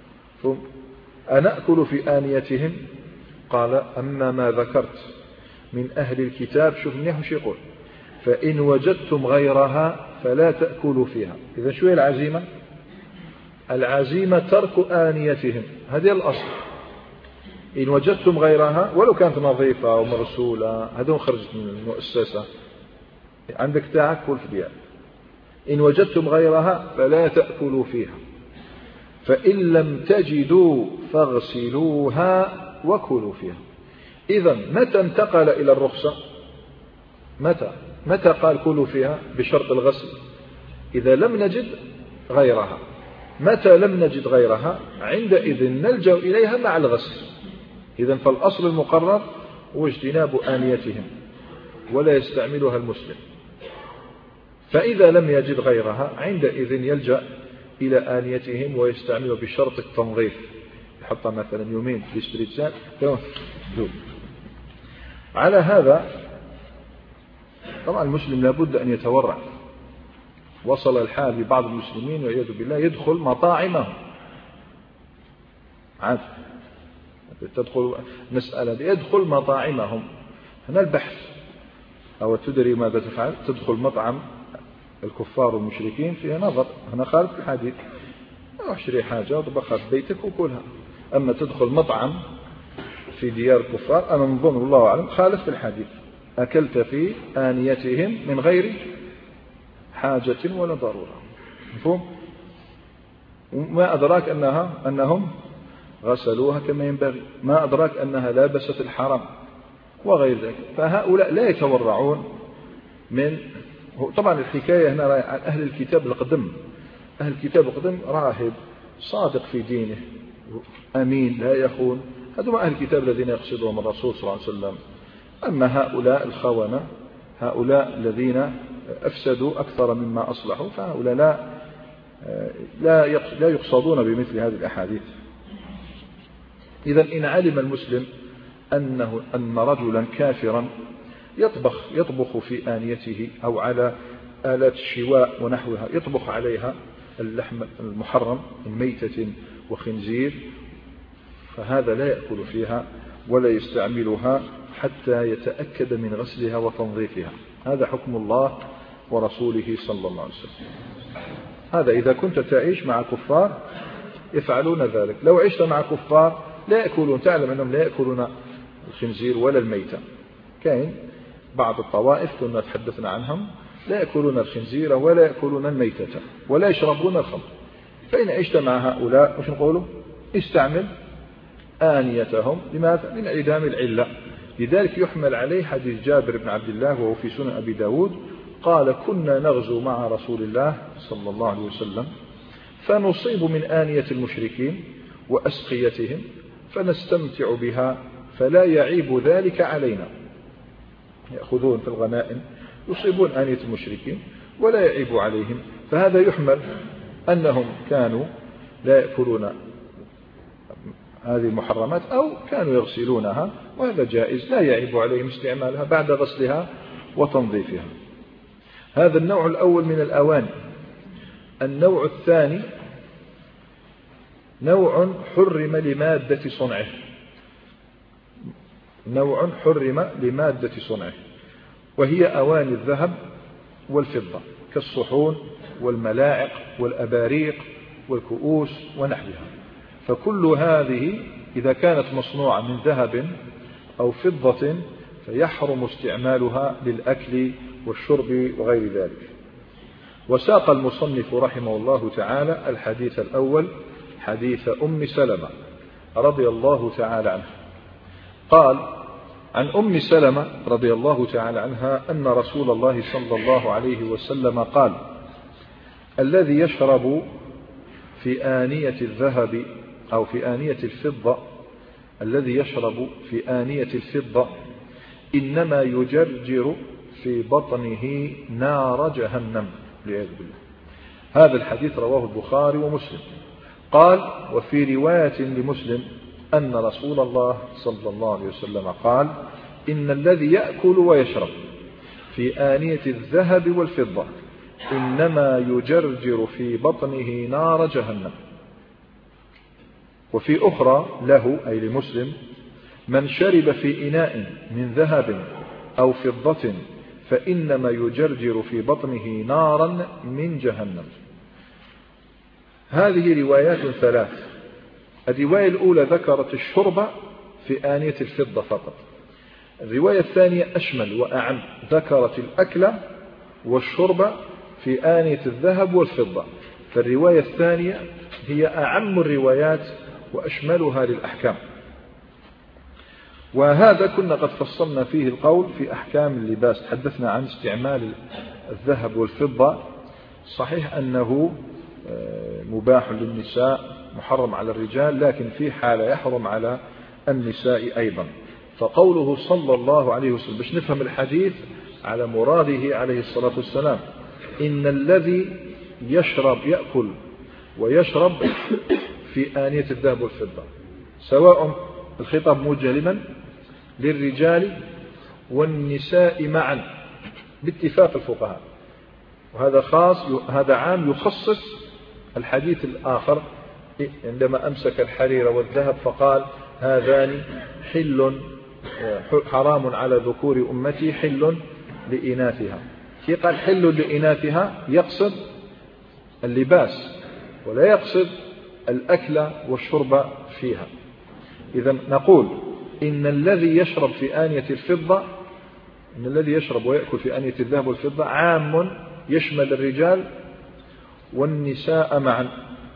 Speaker 1: أنأكل في آنيتهم؟ قال: أما ما ذكرت من أهل الكتاب، شوف منيح وش يقول، فإن وجدتم غيرها فلا تأكلوا فيها. إذا شو هي العزيمة؟ العزيمة ترك آنيتهم، هذه الأصل. إن وجدتم غيرها ولو كانت نظيفة ومرسولة، هذون خرجت من المؤسسة، عندك تاعك كل في بيع. إن وجدتم غيرها فلا تأكلوا فيها، فإن لم تجدوا فاغسلوها وكلوا فيها. إذن متى انتقل إلى الرخصة؟ متى متى قال كلوا فيها بشرط الغسل؟ إذا لم نجد غيرها. متى لم نجد غيرها؟ عندئذ نلجأ إليها مع الغسل. إذن فالأصل المقرر هو اجتناب آنيتهم ولا يستعملها المسلم. فإذا لم يجد غيرها عندئذ يلجأ إلى آنيتهم ويستعملها بشرط التنظيف، يحطها مثلا يومين في استريتسات. على هذا طبعا المسلم لابد أن يتورع. وصل الحال ببعض المسلمين والعياذ بالله يدخل مطاعمهم، عاد تدخل مسألة يدخل مطاعمهم. هنا البحث، أو تدري ماذا تفعل؟ تدخل مطعم الكفار والمشركين فيها نظر، هنا خالف الحديث، اشتري حاجة وطبخها في بيتك وكلها. أما تدخل مطعم في ديار الكفار، أنا نظن والله أعلم خالف في الحديث، أكلت في آنيتهم من غير حاجة ولا ضرورة. مفهوم؟ ما أدراك أنها أنهم غسلوها كما ينبغي، ما أدراك أنها لابست الحرام وغير ذلك. فهؤلاء لا يتورعون من طبعا الحكاية هنا عن أهل الكتاب القدم. أهل الكتاب القدم راهب صادق في دينه أمين لا يخون، هذول أهل الكتاب الذين يقصدهم الرسول صلى الله عليه وسلم. أما هؤلاء الخونة، هؤلاء الذين أفسدوا أكثر مما أصلحوا، فهؤلاء لا لا يقصدون بمثل هذه الأحاديث. إذا إن علم المسلم أنه أن رجلا كافرا يطبخ يطبخ في آنيته أو على آلات الشواء ونحوها، يطبخ عليها اللحم المحرم من ميتة وخنزير، فهذا لا يأكل فيها ولا يستعملها حتى يتأكد من غسلها وتنظيفها. هذا حكم الله ورسوله صلى الله عليه وسلم. هذا إذا كنت تعيش مع كفار يفعلون ذلك. لو عشت مع كفار لا يأكلون، تعلم أنهم لا يأكلون الخنزير ولا الميتة. كاين بعض الطوائف كنا تحدثنا عنهم لا يأكلون الخنزير ولا يأكلون الميتة ولا يشربون الخمر. فإن عشت مع هؤلاء وش نقولوا؟ استعمل آنيتهم. لماذا؟ من إعدام العلة. لذلك يحمل عليه حديث جابر بن عبد الله وهو في سنن أبي داود قال كنا نغزو مع رسول الله صلى الله عليه وسلم فنصيب من آنية المشركين وأسقيتهم فنستمتع بها فلا يعيب ذلك علينا. يأخذون في الغنائم يصيبون آنية المشركين ولا يعيب عليهم. فهذا يحمل أنهم كانوا لا يأكلون هذه المحرمات أو كانوا يغسلونها، وهذا جائز لا يعيب عليهم استعمالها بعد غسلها وتنظيفها. هذا النوع الأول من الأواني. النوع الثاني نوع حرم لمادة صنعه، نوع حرم لمادة صنعه، وهي أواني الذهب والفضة كالصحون والملاعق والأباريق والكؤوس ونحوها. فكل هذه إذا كانت مصنوعة من ذهب أو فضة فيحرم استعمالها للأكل والشرب وغير ذلك. وساق المصنف رحمه الله تعالى الحديث الأول حديث أم سلمة رضي الله تعالى عنها قال عن أم سلمة رضي الله تعالى عنها أن رسول الله صلى الله عليه وسلم قال الذي يشرب في آنية الذهب أو في آنية الفضة الذي يشرب في آنية الفضة إنما يجرجر في بطنه نار جهنم والعياذ بالله. هذا الحديث رواه البخاري ومسلم. قال وفي رواية لمسلم أن رسول الله صلى الله عليه وسلم قال إن الذي يأكل ويشرب في آنية الذهب والفضة إنما يجرجر في بطنه نار جهنم. وفي أخرى له أي لمسلم من شرب في إناء من ذهب أو فضة فإنما يجرجر في بطنه نارا من جهنم. هذه روايات ثلاث. الرواية الأولى ذكرت الشرب في آنية الفضة فقط. الرواية الثانية أشمل وأعم، ذكرت الأكل والشرب في آنية الذهب والفضة. فالرواية الثانية هي أعم الروايات وأشملها للأحكام. وهذا كنا قد فصلنا فيه القول في أحكام اللباس. تحدثنا عن استعمال الذهب والفضة. صحيح أنه مباح للنساء محرم على الرجال، لكن في حالة يحرم على النساء أيضا. فقوله صلى الله عليه وسلم باش نفهم الحديث على مراده عليه الصلاة والسلام إن الذي يشرب يأكل ويشرب في آنية الذهب والفضة، سواء الخطاب موجه لمن؟ للرجال والنساء معا باتفاق الفقهاء. وهذا خاص، هذا عام يخصص الحديث الآخر عندما أمسك الحرير والذهب فقال هذان حل حرام على ذكور أمتي حل لإناثها. كي قال حل لإناثها يقصد اللباس ولا يقصد الأكل والشرب فيها. إذا نقول إن الذي يشرب في آنية الفضة إن الذي يشرب ويأكل في آنية الذهب والفضة عام يشمل الرجال والنساء معا.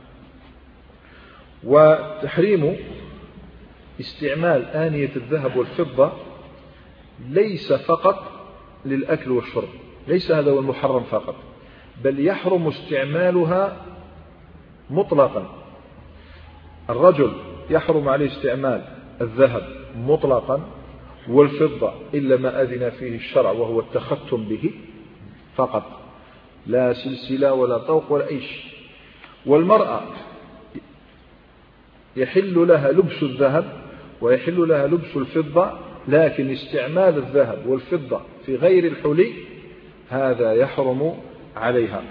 Speaker 1: وتحريم استعمال آنية الذهب والفضة ليس فقط للأكل والشرب، ليس هذا هو المحرم فقط، بل يحرم استعمالها مطلقا. الرجل يحرم عليه استعمال الذهب مطلقا والفضة إلا ما أذن فيه الشرع وهو التختم به فقط، لا سلسلة ولا طوق ولا أي شيء. والمرأة يحل لها لبس الذهب ويحل لها لبس الفضة، لكن استعمال الذهب والفضة في غير الحلي هذا يحرم عليها.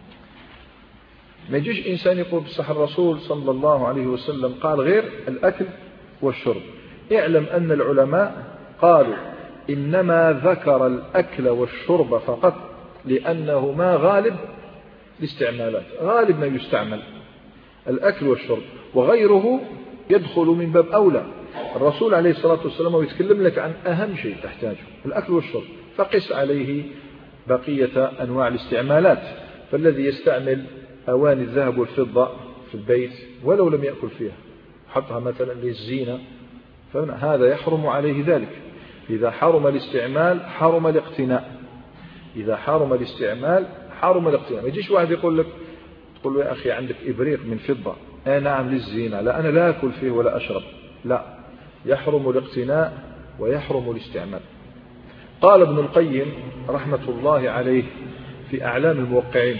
Speaker 1: ما يجيش إنسان يقول بصح الرسول صلى الله عليه وسلم قال غير الأكل والشرب. اعلم أن العلماء قالوا إنما ذكر الأكل والشرب فقط لأنه ما غالب الاستعمالات، غالب ما يستعمل الأكل والشرب، وغيره يدخل من باب أولى. الرسول عليه الصلاة والسلام يتكلم لك عن أهم شيء تحتاجه الأكل والشرب، فقس عليه بقية أنواع الاستعمالات. فالذي يستعمل أواني الذهب والفضة في البيت ولو لم يأكل فيها، حطها مثلا للزينة، فهذا يحرم عليه ذلك. إذا حرم الاستعمال حرم الاقتناء، إذا حرم الاستعمال حرم الاقتناء. ما يجيش واحد يقول لك تقول له يا أخي عندك إبريق من فضة، آه نعم للزينة، لا أنا لا أكل فيه ولا أشرب، لا، يحرم الاقتناء ويحرم الاستعمال. قال ابن القيم رحمة الله عليه في أعلام الموقعين: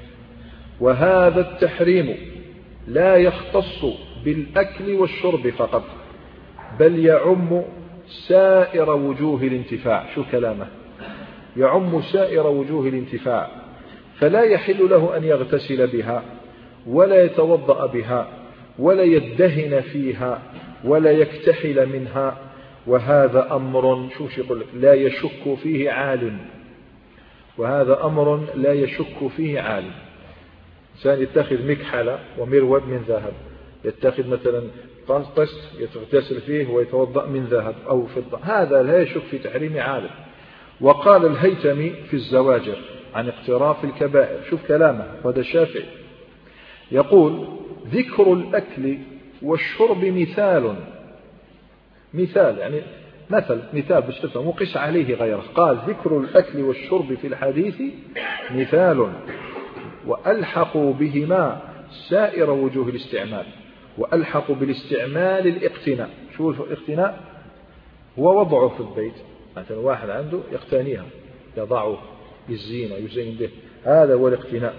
Speaker 1: وهذا التحريم لا يختص بالأكل والشرب فقط، بل يعم سائر وجوه الانتفاع. شو كلامه؟ يعم سائر وجوه الانتفاع، فلا يحل له أن يغتسل بها ولا يتوضأ بها ولا يدهن فيها ولا يكتحل منها، وهذا أمر شوف يقول لك لا يشك فيه عالم، وهذا أمر لا يشك فيه عالم. إنسان يتخذ مكحلة ومرود من ذهب، يتخذ مثلا طست يتغتسل فيه ويتوضأ من ذهب أو فضة، هذا لا يشك في تحريم عالم. وقال الهيثمي في الزواجر عن اقتراف الكبائر، شوف كلامه وهذا الشافعي، يقول: ذكر الأكل والشرب مثال، مثال يعني مثل مثال باش تفهم، وقس عليه غيره. قال: ذكر الأكل والشرب في الحديث مثال، وألحقوا بهما سائر وجوه الاستعمال، وألحقوا بالاستعمال الاقتناء. شو الاقتناء؟ هو وضعه في البيت، مثلا واحد عنده يقتنيها يضعه للزينة يزين به، هذا هو الاقتناء.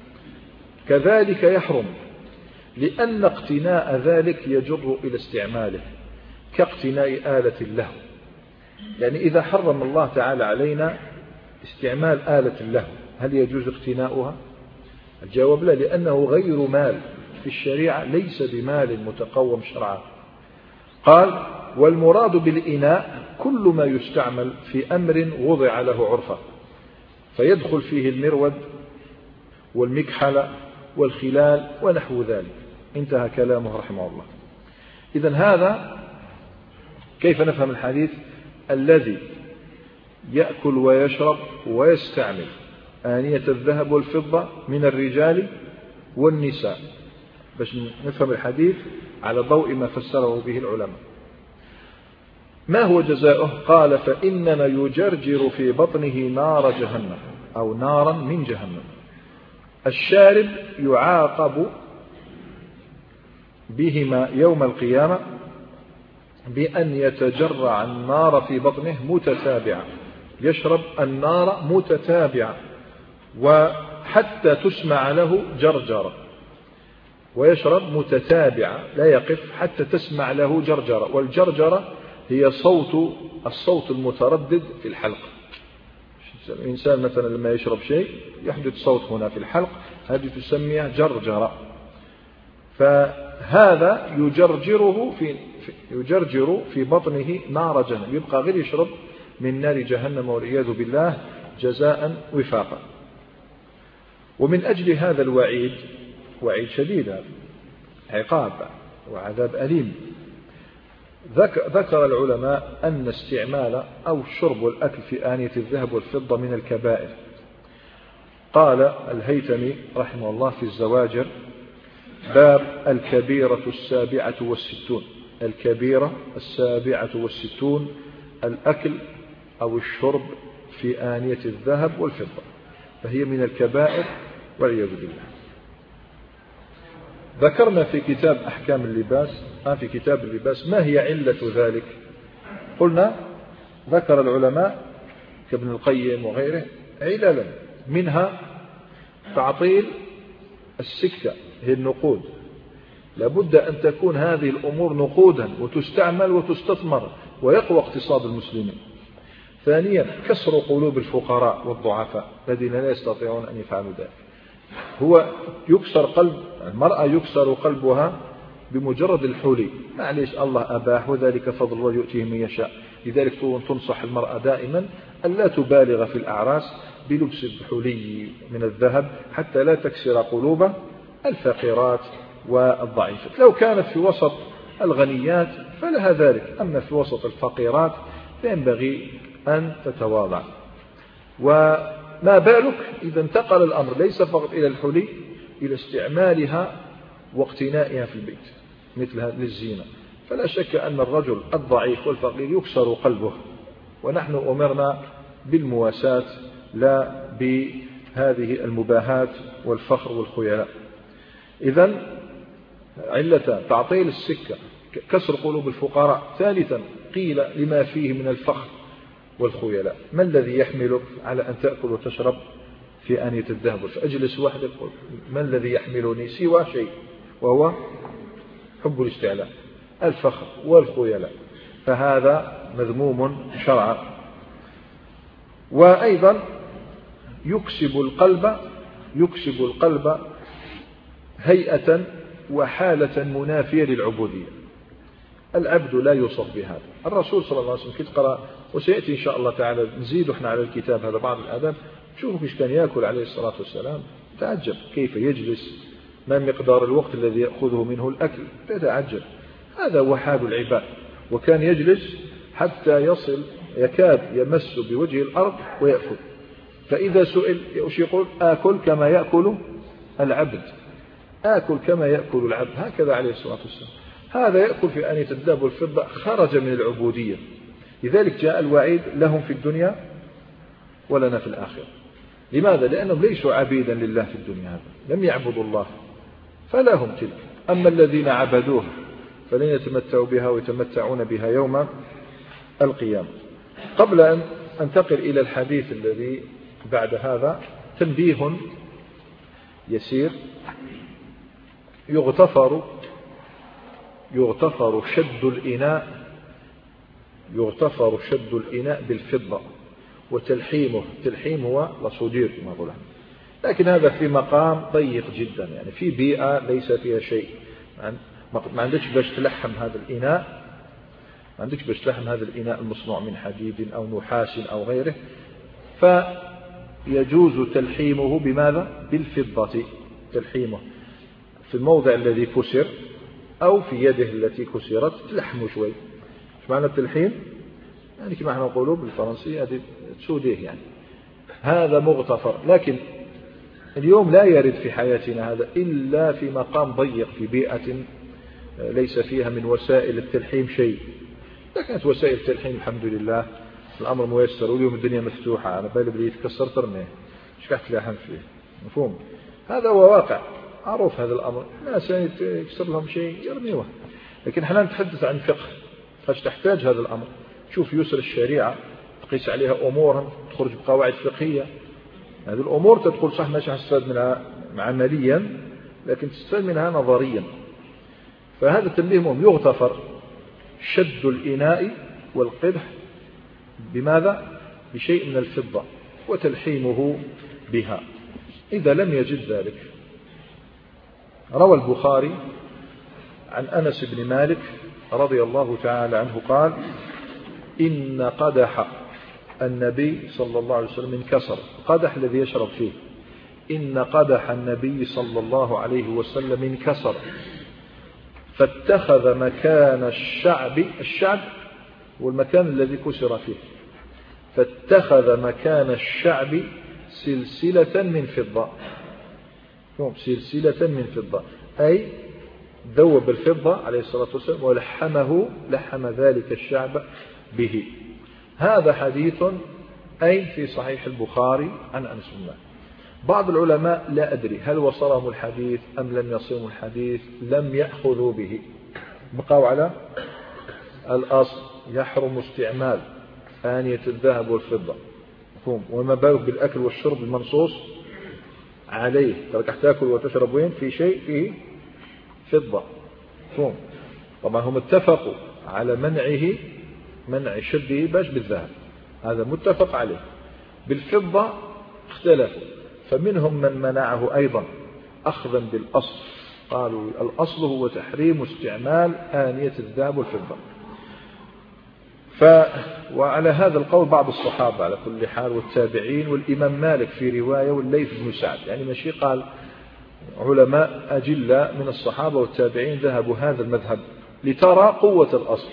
Speaker 1: كذلك يحرم لأن اقتناء ذلك يجر إلى استعماله، كاقتناء آلة اللهو. يعني إذا حرم الله تعالى علينا استعمال آلة اللهو، هل يجوز اقتناؤها؟ الجواب لا، لأنه غير مال في الشريعة، ليس بمال متقوم شرعا. قال: والمراد بالإناء كل ما يستعمل في أمر وضع له عرفة، فيدخل فيه المرود والمكحلة والخلال ونحو ذلك. انتهى كلامه رحمه الله. إذن هذا كيف نفهم الحديث؟ الذي يأكل ويشرب ويستعمل آنية الذهب والفضة من الرجال والنساء، باش نفهم الحديث على ضوء ما فسره به العلماء. ما هو جزاؤه؟ قال: فإنما يجرجر في بطنه نار جهنم أو نارا من جهنم. الشارب يعاقب بهما يوم القيامة بأن يتجرع النار في بطنه متتابعة، يشرب النار متتابعة وحتى تسمع له جرجرة، ويشرب متتابعة لا يقف حتى تسمع له جرجرة. والجرجرة هي صوت الصوت المتردد في الحلق. الإنسان مثلا لما يشرب شيء يحدث صوت هنا في الحلق، هذه تسميها جرجرة. فهذا يجرجره في يجرجر في بطنه نار جهنم، يبقى غير يشرب من نار جهنم والعياذ بالله جزاء وفاقا. ومن أجل هذا الوعيد، وعيد شديد، عقاب وعذاب أليم، ذكر العلماء أن استعمال أو الشرب والأكل في آنية الذهب والفضة من الكبائر. قال الهيثمي رحمه الله في الزواجر: باب الكبيرة السابعة والستون. الكبيرة السابعة والستون الأكل أو الشرب في آنية الذهب والفضة، فهي من الكبائر والعياذ بالله. ذكرنا في كتاب أحكام اللباس آه في كتاب اللباس ما هي علة ذلك. قلنا ذكر العلماء كابن القيم وغيره عللا، منها تعطيل السكة هي النقود، لابد أن تكون هذه الأمور نقودا وتستعمل وتستثمر ويقوى اقتصاد المسلمين. ثانيا كسر قلوب الفقراء والضعفاء الذين لا يستطيعون أن يفعلوا ذلك. هو يكسر قلب المرأة، يكسر قلبها بمجرد الحلي، معليش الله أباح وذلك فضل الله يؤتيه من يشاء. لذلك تنصح المرأة دائما أن لا تبالغ في الأعراس بلبس الحلي من الذهب حتى لا تكسر قلوب الفقيرات والضعيفات. لو كانت في وسط الغنيات فلها ذلك، أما في وسط الفقيرات فينبغي أن تتواضع. وما بالك إذا انتقل الأمر ليس فقط إلى الحلي، إلى استعمالها واقتنائها في البيت مثلها للزينة. فلا شك أن الرجل الضعيف والفقير يكسر قلبه، ونحن أمرنا بالمواساة لا بهذه المباهات والفخر والخيلاء. إذن علة تعطيل السكة كسر قلوب الفقراء. ثالثا قيل لما فيه من الفخر والخيلاء، ما الذي يحملك على أن تأكل وتشرب في آنية الذهب؟ فأجلس وحدك، ما الذي يحملني سوى شيء وهو حب الاستعلاء الفخر والخيلاء، فهذا مذموم شرعا. وأيضا يكسب القلب يكسب القلب هيئة وحالة منافية للعبودية. العبد لا يوصف بهذا. الرسول صلى الله عليه وسلم كنت قرأ، وسيأتي إن شاء الله تعالى نزيد احنا على الكتاب هذا بعض الآداب، شوفوا كيف كان يأكل عليه الصلاة والسلام، تعجب كيف يجلس، ما مقدار الوقت الذي يأخذه منه الأكل، تتعجب. هذا هو حال العباد. وكان يجلس حتى يصل يكاد يمس بوجه الأرض ويأكل، فإذا سئل يقول آكل كما يأكل العبد، آكل كما يأكل العبد، هكذا عليه الصلاة والسلام. هذا يأكل في آنية الذهب والفضة، خرج من العبودية. لذلك جاء الوعيد لهم في الدنيا ولنا في الآخرة. لماذا؟ لأنهم ليسوا عبيدا لله في الدنيا، هذا لم يعبدوا الله فلهم تلك. أما الذين عبدوه فلن يتمتعوا بها ويتمتعون بها يوم القيامة. قبل أن أنتقل إلى الحديث الذي بعد هذا تنبيه يسير. يغتفر يغتفر شد الإناء يغتفر شد الإناء بالفضة وتلحيمه، تلحيم هو لصدير كما قلنا، لكن هذا في مقام ضيق جدا، يعني في بيئة ليس فيها شيء، ما عندكش باش تلحم هذا الإناء، ما عندكش باش تلحم هذا الإناء المصنوع من حديد أو نحاس أو غيره، فيجوز تلحيمه بماذا؟ بالفضة. تلحيمه في الموضع الذي كسر أو في يده التي كسرت تلحمه شوي. ايش معنى التلحيم؟ يعني كما احنا نقولوا بالفرنسية هذه تسوديه، يعني هذا مغتفر. لكن اليوم لا يرد في حياتنا هذا إلا في مقام ضيق، في بيئة ليس فيها من وسائل التلحيم شيء. لكنت وسائل التلحيم الحمد لله الأمر ميسر، واليوم الدنيا مفتوحة، على بالي بدي يتكسر ترميه ايش قاعد تلاحم فيه، مفهوم؟ هذا هو واقع معروف هذا الأمر، الناس يكسر لهم شيء يرميوه. لكن احنا نتحدث عن فقه، فاش تحتاج هذا الأمر. شوف يسر الشريعة تقيس عليها أمورا تخرج بقواعد فقهية، هذه الأمور تدخل صح ماشي هستفاد منها عمليا، لكن تستفاد منها نظريا. فهذا التنبيه مهم. يغتفر شد الإناء والقدح بماذا؟ بشيء من الفضة وتلحيمه بها. إذا لم يجد ذلك، روى البخاري عن أنس بن مالك رضي الله تعالى عنه قال: إن قدح النبي صلى الله عليه وسلم انكسر. قدح الذي يشرب فيه. إن قدح النبي صلى الله عليه وسلم انكسر فاتخذ مكان الشعب الشعب والمكان الذي كسر فيه فاتخذ مكان الشعب سلسلة من فضة. سلسلة من فضة أي ذوب الفضة عليه الصلاة والسلام ولحمه لحم ذلك الشعب به. هذا حديث أي في صحيح البخاري عن أنس بن مالك. بعض العلماء لا أدري هل وصلهم الحديث أم لم يصلهم الحديث، لم يأخذوا به، بقوا على الأصل يحرم استعمال آنية الذهب والفضة، وما بالك بالأكل والشرب المنصوص عليه، ترك تأكل وتشرب وين في شيء فيه فضة. فهم. طبعا هم اتفقوا على منعه، منع شده باش بالذهب، هذا متفق عليه. بالفضة اختلفوا، فمنهم من منعه أيضا أخذا بالأصل، قالوا الأصل هو تحريم استعمال آنية الذهب والفضة. ف وعلى هذا القول بعض الصحابة على كل حال والتابعين والإمام مالك في رواية والليث بن سعد، يعني ماشي قال علماء أجلة من الصحابة والتابعين ذهبوا هذا المذهب لترى قوة الأصل.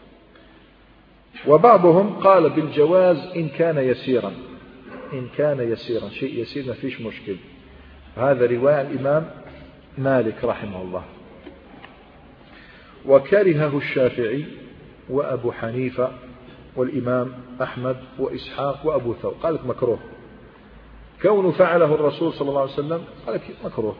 Speaker 1: وبعضهم قال بالجواز إن كان يسيرا، إن كان يسيرا شيء يسير ما فيش مشكل. هذا رواية الإمام مالك رحمه الله. وكرهه الشافعي وأبو حنيفة والإمام أحمد وإسحاق وأبو ثور، قال لك مكروه. كون فعله الرسول صلى الله عليه وسلم قال لك مكروه.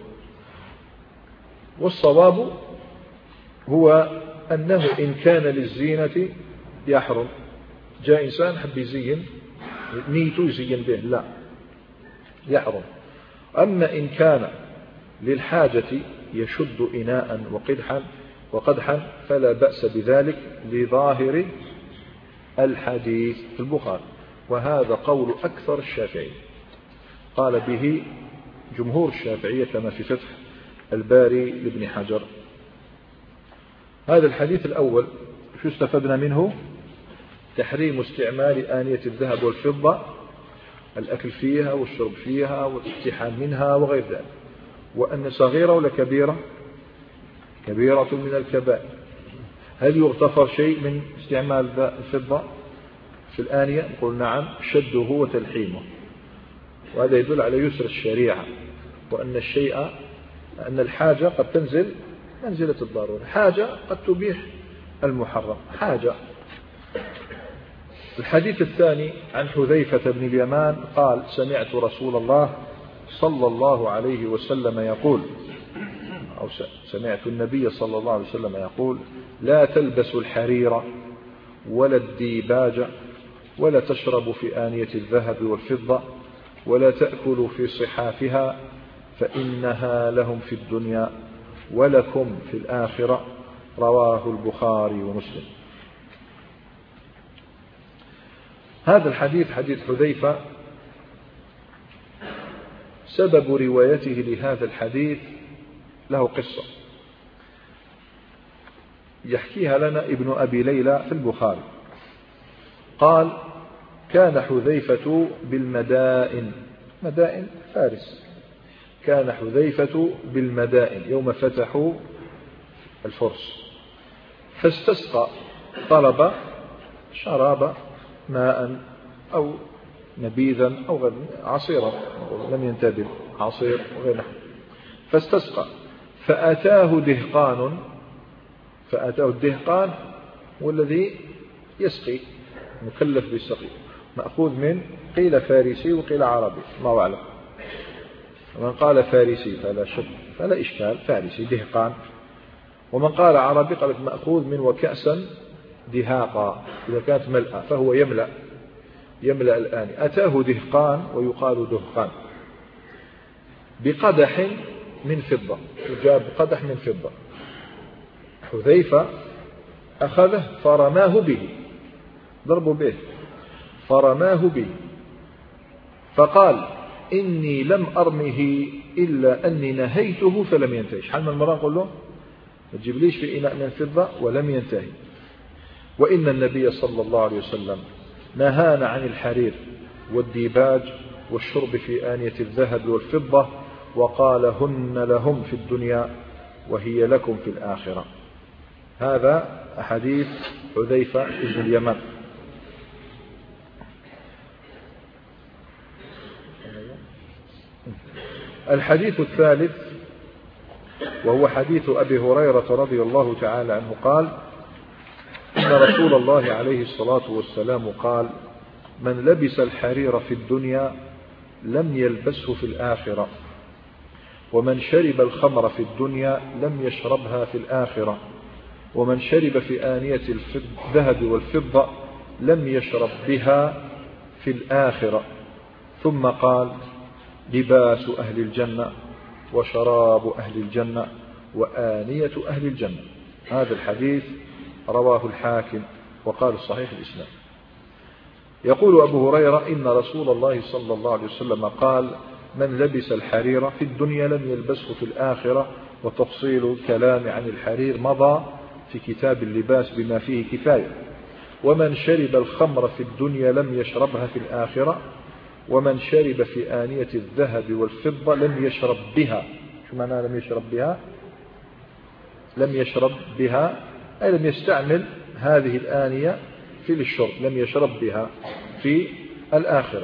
Speaker 1: والصواب هو أنه إن كان للزينة يحرم. جاء إنسان حب يزين نيته يزين به، لا يحرم. أما إن كان للحاجة يشد إناء وقدحا وقدحا فلا بأس بذلك لظاهر الحديث في البخاري، وهذا قول أكثر الشافعي، قال به جمهور الشافعية كما في فتح الباري لابن حجر. هذا الحديث الأول شو استفدنا منه؟ تحريم استعمال آنية الذهب والفضة، الأكل فيها والشرب فيها والاستحام منها وغير ذلك، وأن صغيرة ولا كبيرة؟ كبيرة من الكبائر. هل يغتفر شيء من استعمال الفضة في الآنية؟ نقول نعم، شده وتلحيمه، وهذا يدل على يسر الشريعة، وأن الشيء أن الحاجة قد تنزل منزلة الضرورة، حاجة قد تبيح المحرم حاجة. الحديث الثاني عن حذيفة بن اليمان قال سمعت رسول الله صلى الله عليه وسلم يقول، أو سمعت النبي صلى الله عليه وسلم يقول: لا تلبسوا الحرير ولا الديباج ولا تشربوا في آنية الذهب والفضة ولا تأكلوا في صحافها فإنها لهم في الدنيا ولكم في الآخرة. رواه البخاري ومسلم. هذا الحديث حديث حذيفة سبب روايته لهذا الحديث له قصة يحكيها لنا ابن أبي ليلى في البخاري. قال: كان حذيفة بالمدائن، مدائن فارس، كان حذيفة بالمدائن يوم فتحوا الفرس، فاستسقى، طلب شراب ماء أو نبيذا أو غير عصيرا، لم ينتبه عصير وغيره، فاستسقى فأتاه دهقان، فأتاه الدهقان والذي يسقي، مكلف بالسقي، مأخوذ من قيل فارسي وقيل عربي، الله أعلم. ومن قال فارسي فلا شك فلا إشكال، فارسي دهقان. ومن قال عربي قال مأخوذ من وكأسا دهاقا، إذا كانت ملأة فهو يملأ يملأ الآن. أتاه دهقان ويقال دهقان بقدح من فضة، جاب قدح من فضة، حذيفة أخذه فرماه به، ضربوا به فرماه به، فقال: إني لم أرمه إلا أني نهيته فلم ينتهي. حال من المرة قل له ما تجيبليش في إناء من فضة ولم ينتهي. وإن النبي صلى الله عليه وسلم نهانا عن الحرير والديباج والشرب في آنية الذهب والفضة، وقال: هن لهم في الدنيا وهي لكم في الآخرة. هذا حديث حذيفة بن اليمان. الحديث الثالث وهو حديث أبي هريرة رضي الله تعالى عنه قال: إن رسول الله عليه الصلاة والسلام قال: من لبس الحرير في الدنيا لم يلبسه في الآخرة، ومن شرب الخمر في الدنيا لم يشربها في الآخرة، ومن شرب في آنية الذهب والفضة لم يشرب بها في الآخرة. ثم قال: لباس أهل الجنة وشراب أهل الجنة وآنية أهل الجنة. هذا الحديث رواه الحاكم وقال صحيح الإسلام. يقول أبو هريرة: إن رسول الله صلى الله عليه وسلم قال: من لبس الحرير في الدنيا لم يلبسه في الآخرة. وتفصيل الكلام عن الحرير مضى في كتاب اللباس بما فيه كفاية. ومن شرب الخمر في الدنيا لم يشربها في الآخرة، ومن شرب في آنية الذهب والفضة لم يشرب بها. شو معنى لم يشرب بها؟ لم يشرب بها أي لم يستعمل هذه الآنية في الشرب، لم يشرب بها في الآخرة.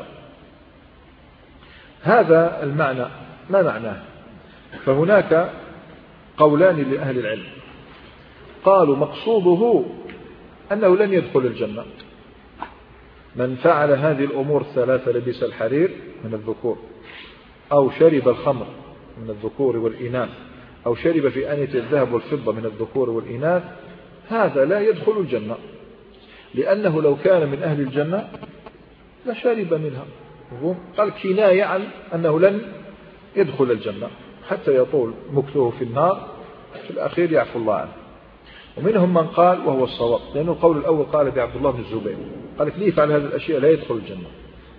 Speaker 1: هذا المعنى ما معناه؟ فهناك قولان لأهل العلم. قالوا مقصوده أنه لن يدخل الجنة. من فعل هذه الأمور الثلاثة: لبس الحرير من الذكور، أو شرب الخمر من الذكور والإناث، أو شرب في آنية الذهب والفضة من الذكور والإناث، هذا لا يدخل الجنة، لأنه لو كان من أهل الجنة لشرب منها. قال كناية عن أنه لن يدخل الجنة حتى يطول مكثه في النار، في الأخير يعفو الله عنه. ومنهم من قال، وهو الصواب، لأنه القول الأول قال بعبد الله بن الزبير، قال لي يفعل هذه الأشياء لا يدخل الجنة.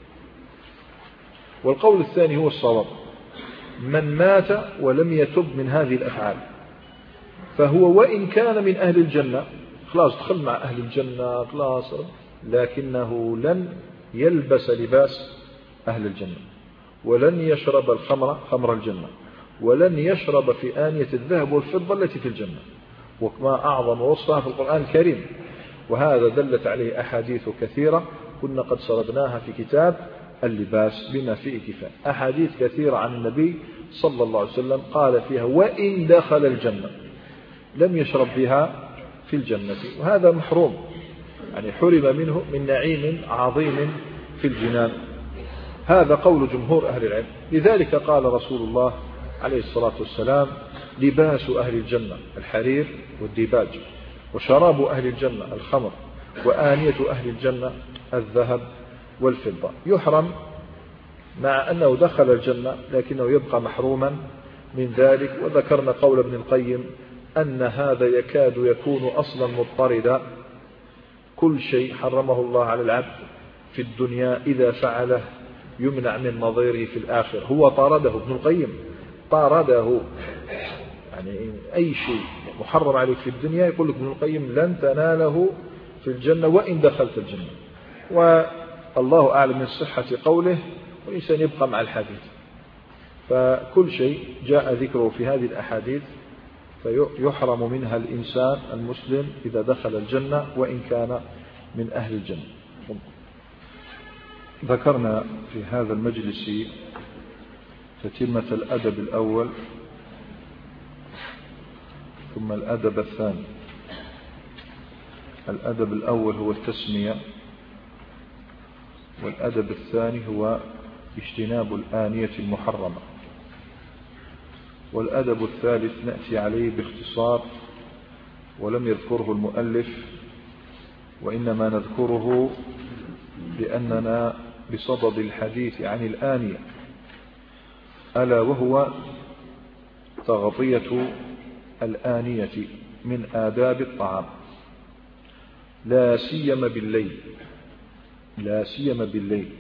Speaker 1: والقول الثاني هو الصواب: من مات ولم يتب من هذه الأفعال فهو وإن كان من أهل الجنة، خلاص دخل مع أهل الجنة خلاص، لكنه لن يلبس لباس أهل الجنة، ولن يشرب الخمر خمر الجنة، ولن يشرب في آنية الذهب والفضة التي في الجنة. وما أعظم وصفها في القرآن الكريم، وهذا دلت عليه أحاديث كثيرة كنا قد سردناها في كتاب اللباس بما فيه كفاية. أحاديث كثيرة عن النبي صلى الله عليه وسلم قال فيها: وإن دخل الجنة لم يشرب بها في الجنة، وهذا محروم، يعني حرم منه من نعيم عظيم في الجنان. هذا قول جمهور أهل العلم. لذلك قال رسول الله عليه الصلاة والسلام: لباس أهل الجنة الحرير والديباج، وشراب أهل الجنة الخمر، وآنية أهل الجنة الذهب والفضة. يحرم مع أنه دخل الجنة لكنه يبقى محروما من ذلك. وذكرنا قول ابن القيم أن هذا يكاد يكون أصلا مضطردا. كل شيء حرمه الله على العبد في الدنيا إذا فعله يمنع من نظيره في الآخرة. هو طارده ابن القيم، طارده، يعني أي شيء محرم عليك في الدنيا يقول لك ابن القيم لن تناله في الجنة وإن دخلت الجنة. والله أعلم من صحة قوله، والإنسان يبقى مع الحديث. فكل شيء جاء ذكره في هذه الأحاديث فيحرم منها الإنسان المسلم إذا دخل الجنة وإن كان من أهل الجنة. ذكرنا في هذا المجلس تتمة الأدب الأول ثم الأدب الثاني. الأدب الأول هو التسمية، والأدب الثاني هو اجتناب الآنية المحرمة، والأدب الثالث نأتي عليه باختصار ولم يذكره المؤلف، وإنما نذكره لأننا بصدد الحديث عن الآنية، ألا وهو تغطية الآنية من آداب الطعام، لا سيما بالليل، لا سيما بالليل.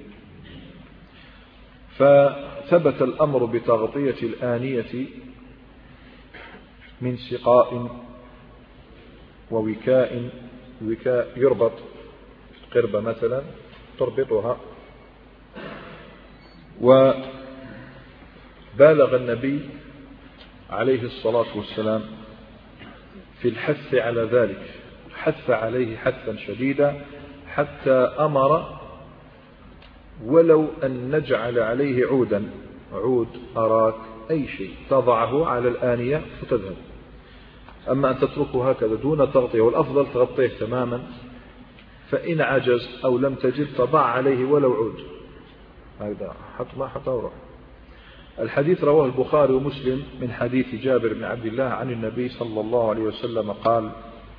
Speaker 1: فثبت الأمر بتغطية الآنية من سقاء ووكاء، وكاء يربط قربة مثلا تربطها. وبالغ النبي عليه الصلاة والسلام في الحث على ذلك، حث عليه حثا شديدا حتى أمر ولو أن نجعل عليه عودا، عود أراك أي شيء تضعه على الآنية وتذهب، أما أن تتركه هكذا دون تغطية، والأفضل تغطيه تماما فإن عجز أو لم تجد فضع عليه ولو عود. هذا حط ما حط وروح. الحديث رواه البخاري ومسلم من حديث جابر بن عبد الله عن النبي صلى الله عليه وسلم قال: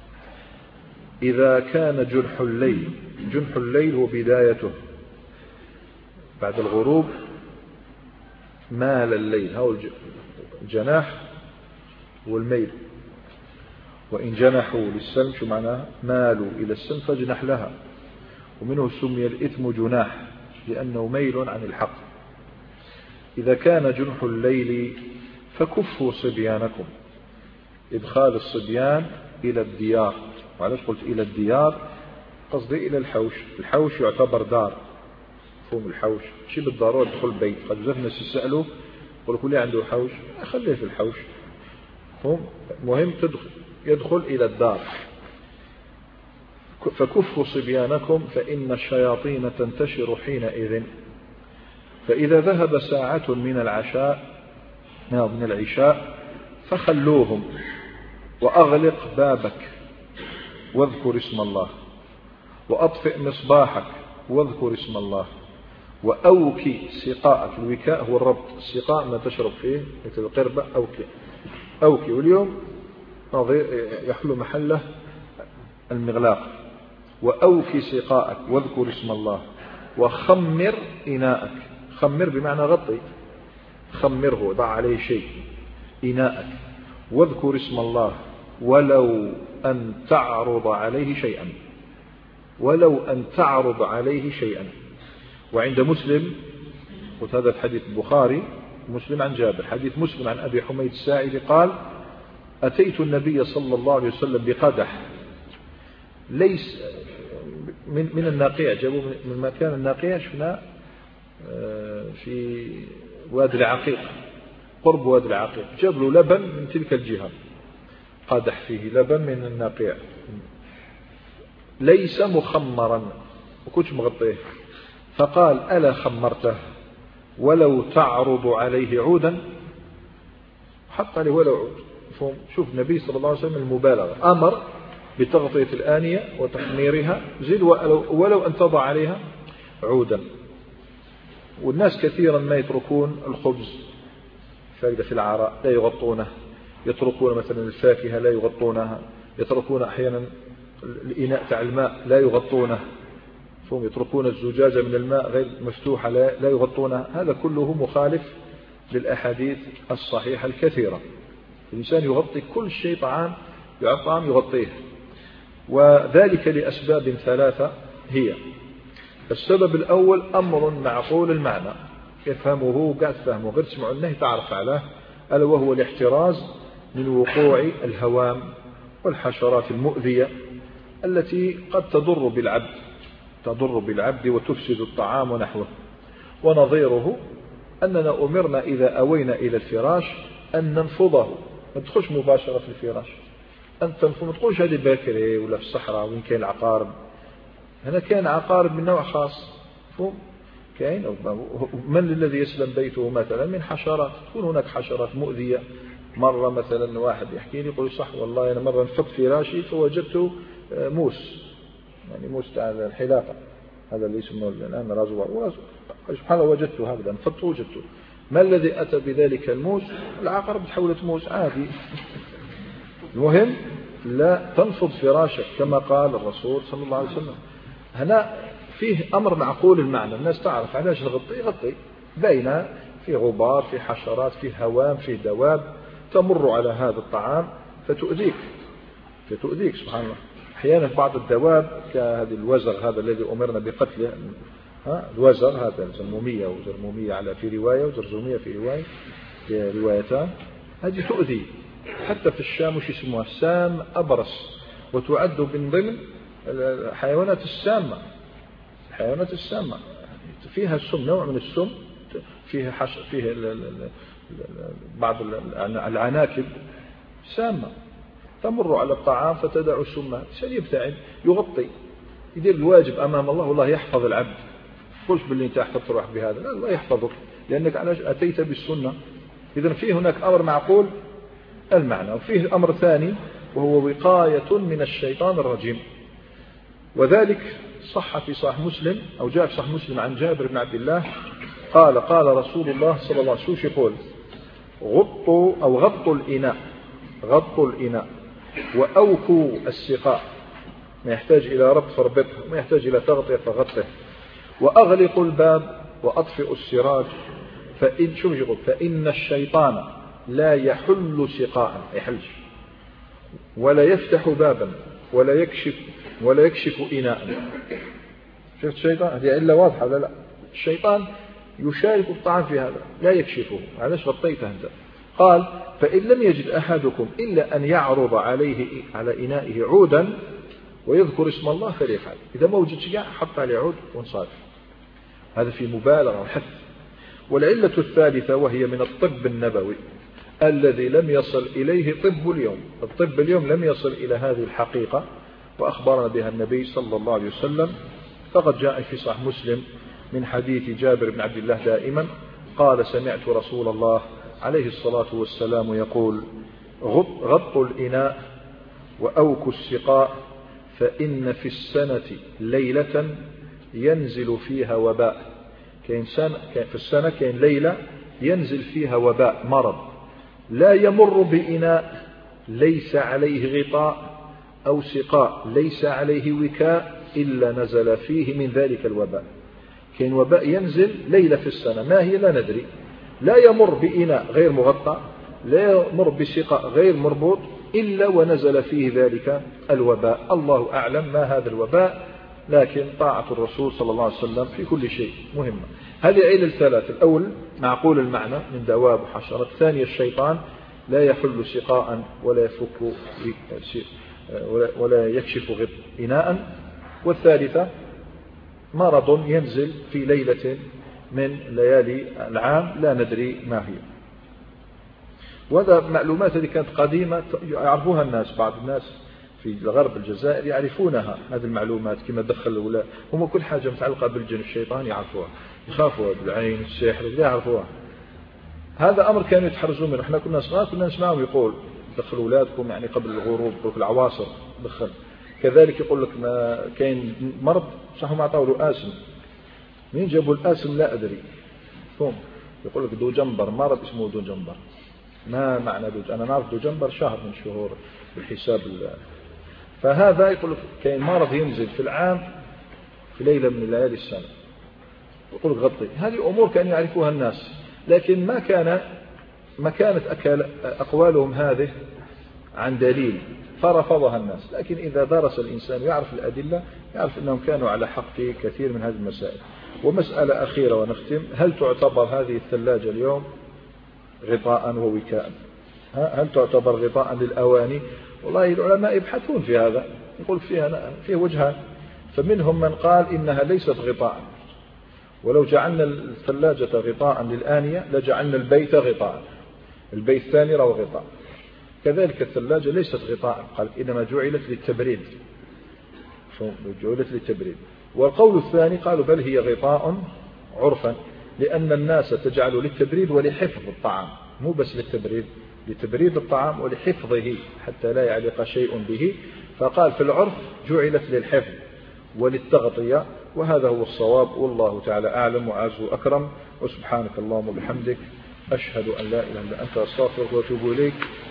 Speaker 1: إذا كان جنح الليل، جنح الليل هو بدايته بعد الغروب، مال الليل، هو الجناح والميل، وإن جنحوا للسلم شو معناه؟ مالوا إلى السلم فاجنح لها، ومنه سمي الإثم جناح لأنه ميل عن الحق. إذا كان جنح الليل فكفوا صبيانكم، إدخال الصبيان إلى الديار. وعلاش قلت إلى الديار؟ قصدي إلى الحوش. الحوش يعتبر دار، مفهوم الحوش شي بالضرورة يدخل بيت. قد بزاف الناس يسألوا يقولوا كل عنده حوش، خليه في الحوش، مفهوم. مهم تدخل يدخل إلى الدار. فكفوا صبيانكم فإن الشياطين تنتشر حينئذ. فإذا ذهب ساعة من العشاء من العشاء فخلوهم، وأغلق بابك واذكر اسم الله، وأطفئ مصباحك واذكر اسم الله، وأوكي سقاءك. الوكاء هو الربط، السقاء ما تشرب فيه مثل القربة. أوكي أوكي واليوم يحل محله المغلاق. وأوكي سقاءك واذكر اسم الله، وخمر إناءك. خمر بمعنى غطي، خمره ضع عليه شيء. إناءك واذكر اسم الله ولو أن تعرض عليه شيئا، ولو أن تعرض عليه شيئا. وعند مسلم، وهذا في حديث البخاري مسلم عن جابر، حديث مسلم عن أبي حميد الساعدي قال: أتيت النبي صلى الله عليه وسلم بقدح ليس من من الناقيع، جابوا من مكان الناقيع، شفنا في وادي العقيق، قرب وادي العقيق، جاب له لبن من تلك الجهة، قدح فيه لبن من الناقيع ليس مخمرا، وكنت مغطيه. فقال: ألا خمرته ولو تعرض عليه عودا؟ حط عليه ولو عود. شوف النبي صلى الله عليه وسلم المبالغة، أمر بتغطية الآنية وتخميرها، زد ولو أن تضع عليها عودا. والناس كثيرا ما يتركون الخبز فائدة في العراء لا يغطونه، يتركون مثلا الفاكهة لا يغطونها، يتركون أحيانا الإناء تاع الماء لا يغطونه، ثم يتركون الزجاجة من الماء غير مفتوحة لا يغطونها. هذا كله مخالف للأحاديث الصحيحة الكثيرة. الإنسان يغطي كل شيء، طعام طعام يغطيه، وذلك لأسباب ثلاثة هي: السبب الأول أمر معقول المعنى يفهمه قاعد تفهمه غير تسمع النهي تعرف عليه، ألا وهو الاحتراز من وقوع الهوام والحشرات المؤذية التي قد تضر بالعبد تضر بالعبد وتفسد الطعام ونحوه. ونظيره أننا أمرنا إذا أوينا إلى الفراش أن ننفضه، ما تدخلش مباشرة في الفراش، أن تنفض، ما تقولش هذه باكري ولا في الصحراء وين كاين العقارب. هنا كان عقارب من نوع خاص، مفهوم؟ كاين من الذي يسلم بيته مثلا من حشرات، تكون هناك حشرات مؤذية. مرة مثلا واحد يحكي لي يقول: صح والله أنا مرة نفض فراشي فوجدت موس، يعني موس تاع الحلاقة، هذا اللي اسمه الآن رازوار، سبحان الله وجدته هكذا نفضت وجدته. ما الذي أتى بذلك الموس؟ العقرب تحولت موس عادي. المهم لا تنفض فراشك كما قال الرسول صلى الله عليه وسلم. هنا فيه أمر معقول المعنى، الناس تعرف علاش نغطي غطي، باينة في غبار، في حشرات، في هوام، في دواب تمر على هذا الطعام فتؤذيك فتؤذيك سبحان الله. أحيانا بعض الدواب كهذه الوزغ هذا الذي أمرنا بقتله، ها الوزغ هذا الزرمومية وزرمومية على في رواية وزرزومية في رواية في روايتان، هذه تؤذي. حتى في الشام وش يسموها سام أبرص، وتعد من ضمن الحيوانات السامة. الحيوانات السامة فيها السم، نوع من السم، فيها حش فيها بعض العناكب سامة تمر على الطعام فتدع السم، سيبتعد يغطي، يدير الواجب أمام الله، والله يحفظ العبد. قلت باللي انت احفظت روحك بهذا، لا الله يحفظك لأنك علاش أتيت بالسنة. إذن فيه هناك أمر معقول المعنى، وفيه أمر ثاني وهو وقاية من الشيطان الرجيم. وذلك صح في صحيح مسلم أو جاء في صحيح مسلم عن جابر بن عبد الله قال قال رسول الله صلى الله عليه وسلم شو يقول غطوا أو غطوا الإناء غطوا الإناء وأوكوا السقاء، ما يحتاج إلى ربط فربطه، ما يحتاج إلى تغطية فغطه، وأغلقوا الباب وأطفئوا السراج، فإن شو يقول فإن الشيطان لا يحل سقاء يحلش ولا يفتح بابا ولا يكشف ولا يكشف إناء. شفت الشيطان هذه إلا واضحة لا لا الشيطان يشارك الطعام في هذا لا يكشفه. علاش غطيته أنت؟ قال فإن لم يجد أحدكم إلا أن يعرض عليه على إنائه عودا ويذكر اسم الله فليفعل. إذا ما وجد شيء حط عليه عود وانصرف. هذا في مبالغة وحث. والعلة الثالثة وهي من الطب النبوي الذي لم يصل إليه طب اليوم. الطب اليوم لم يصل إلى هذه الحقيقة وأخبرنا بها النبي صلى الله عليه وسلم. فقد جاء في صحيح مسلم من حديث جابر بن عبد الله دائما قال سمعت رسول الله عليه الصلاة والسلام يقول غطوا الإناء وأوكوا السقاء فإن في السنة ليلة ينزل فيها وباء. كإن في السنة كإن ليلة ينزل فيها وباء مرض لا يمر بإناء ليس عليه غطاء أو سقاء ليس عليه وكاء إلا نزل فيه من ذلك الوباء. كإن وباء ينزل ليلة في السنة ما هي لا ندري، لا يمر بإناء غير مغطى لا يمر بسقاء غير مربوط إلا ونزل فيه ذلك الوباء. الله أعلم ما هذا الوباء، لكن طاعة الرسول صلى الله عليه وسلم في كل شيء مهمة. هذه علل الثلاث: الأول معقول المعنى من دواب وحشرات، الثانية الشيطان لا يحل سقاء ولا يفك ولا يكشف إناء، والثالثة مرض ينزل في ليلة من ليالي العام لا ندري ما هي. وهذا معلومات اللي كانت قديمة يعرفوها الناس، بعض الناس في الغرب الجزائر يعرفونها هذه المعلومات كما دخل الأولى هم كل حاجة متعلقة بالجن الشيطان يعرفوها، يخافوا بالعين السحر لا يعرفوها. هذا أمر كانوا يتحرزون منه. احنا كنا صغار كنا نسمعهم يقول دخلوا أولادكم يعني قبل الغروب في العواصر دخل. كذلك يقول لك ما كاين مرض صح ما عطاوا له آسم، مين جابوا الآسم لا أدري، فهم يقول لك دو جنبر مرض اسمه دو جنبر. ما معنى دو؟ أنا نعرف دو جنبر شهر من شهور بالحساب. فهذا يقول لك كاين مرض ينزل في العام في ليلة من ليالي السنة يقول لك غطي. هذه أمور كانوا يعرفوها الناس، لكن ما كان ما كانت أقوالهم هذه عن دليل فرفضها الناس. لكن إذا درس الإنسان يعرف الأدلة يعرف أنهم كانوا على حق في كثير من هذه المسائل. ومسألة أخيرة ونختم: هل تعتبر هذه الثلاجة اليوم غطاء ووكاء؟ هل تعتبر غطاء للأواني؟ والله العلماء يبحثون في هذا، يقول فيها فيه وجهان. فمنهم من قال إنها ليست غطاء، ولو جعلنا الثلاجة غطاء للآنية لجعلنا البيت غطاء، البيت الثاني له غطاء. كذلك الثلاجة ليست غطاء، قال إنما جعلت للتبريد، جعلت للتبريد. والقول الثاني قالوا بل هي غطاء عرفا، لأن الناس تجعل للتبريد ولحفظ الطعام، مو بس للتبريد، لتبريد الطعام ولحفظه حتى لا يعلق شيء به. فقال في العرف جعلت للحفظ وللتغطية، وهذا هو الصواب والله تعالى أعلم وأعز وأكرم. وسبحانك اللهم وبحمدك أشهد أن لا إله إلا أنت أستغفرك وأتوب إليك.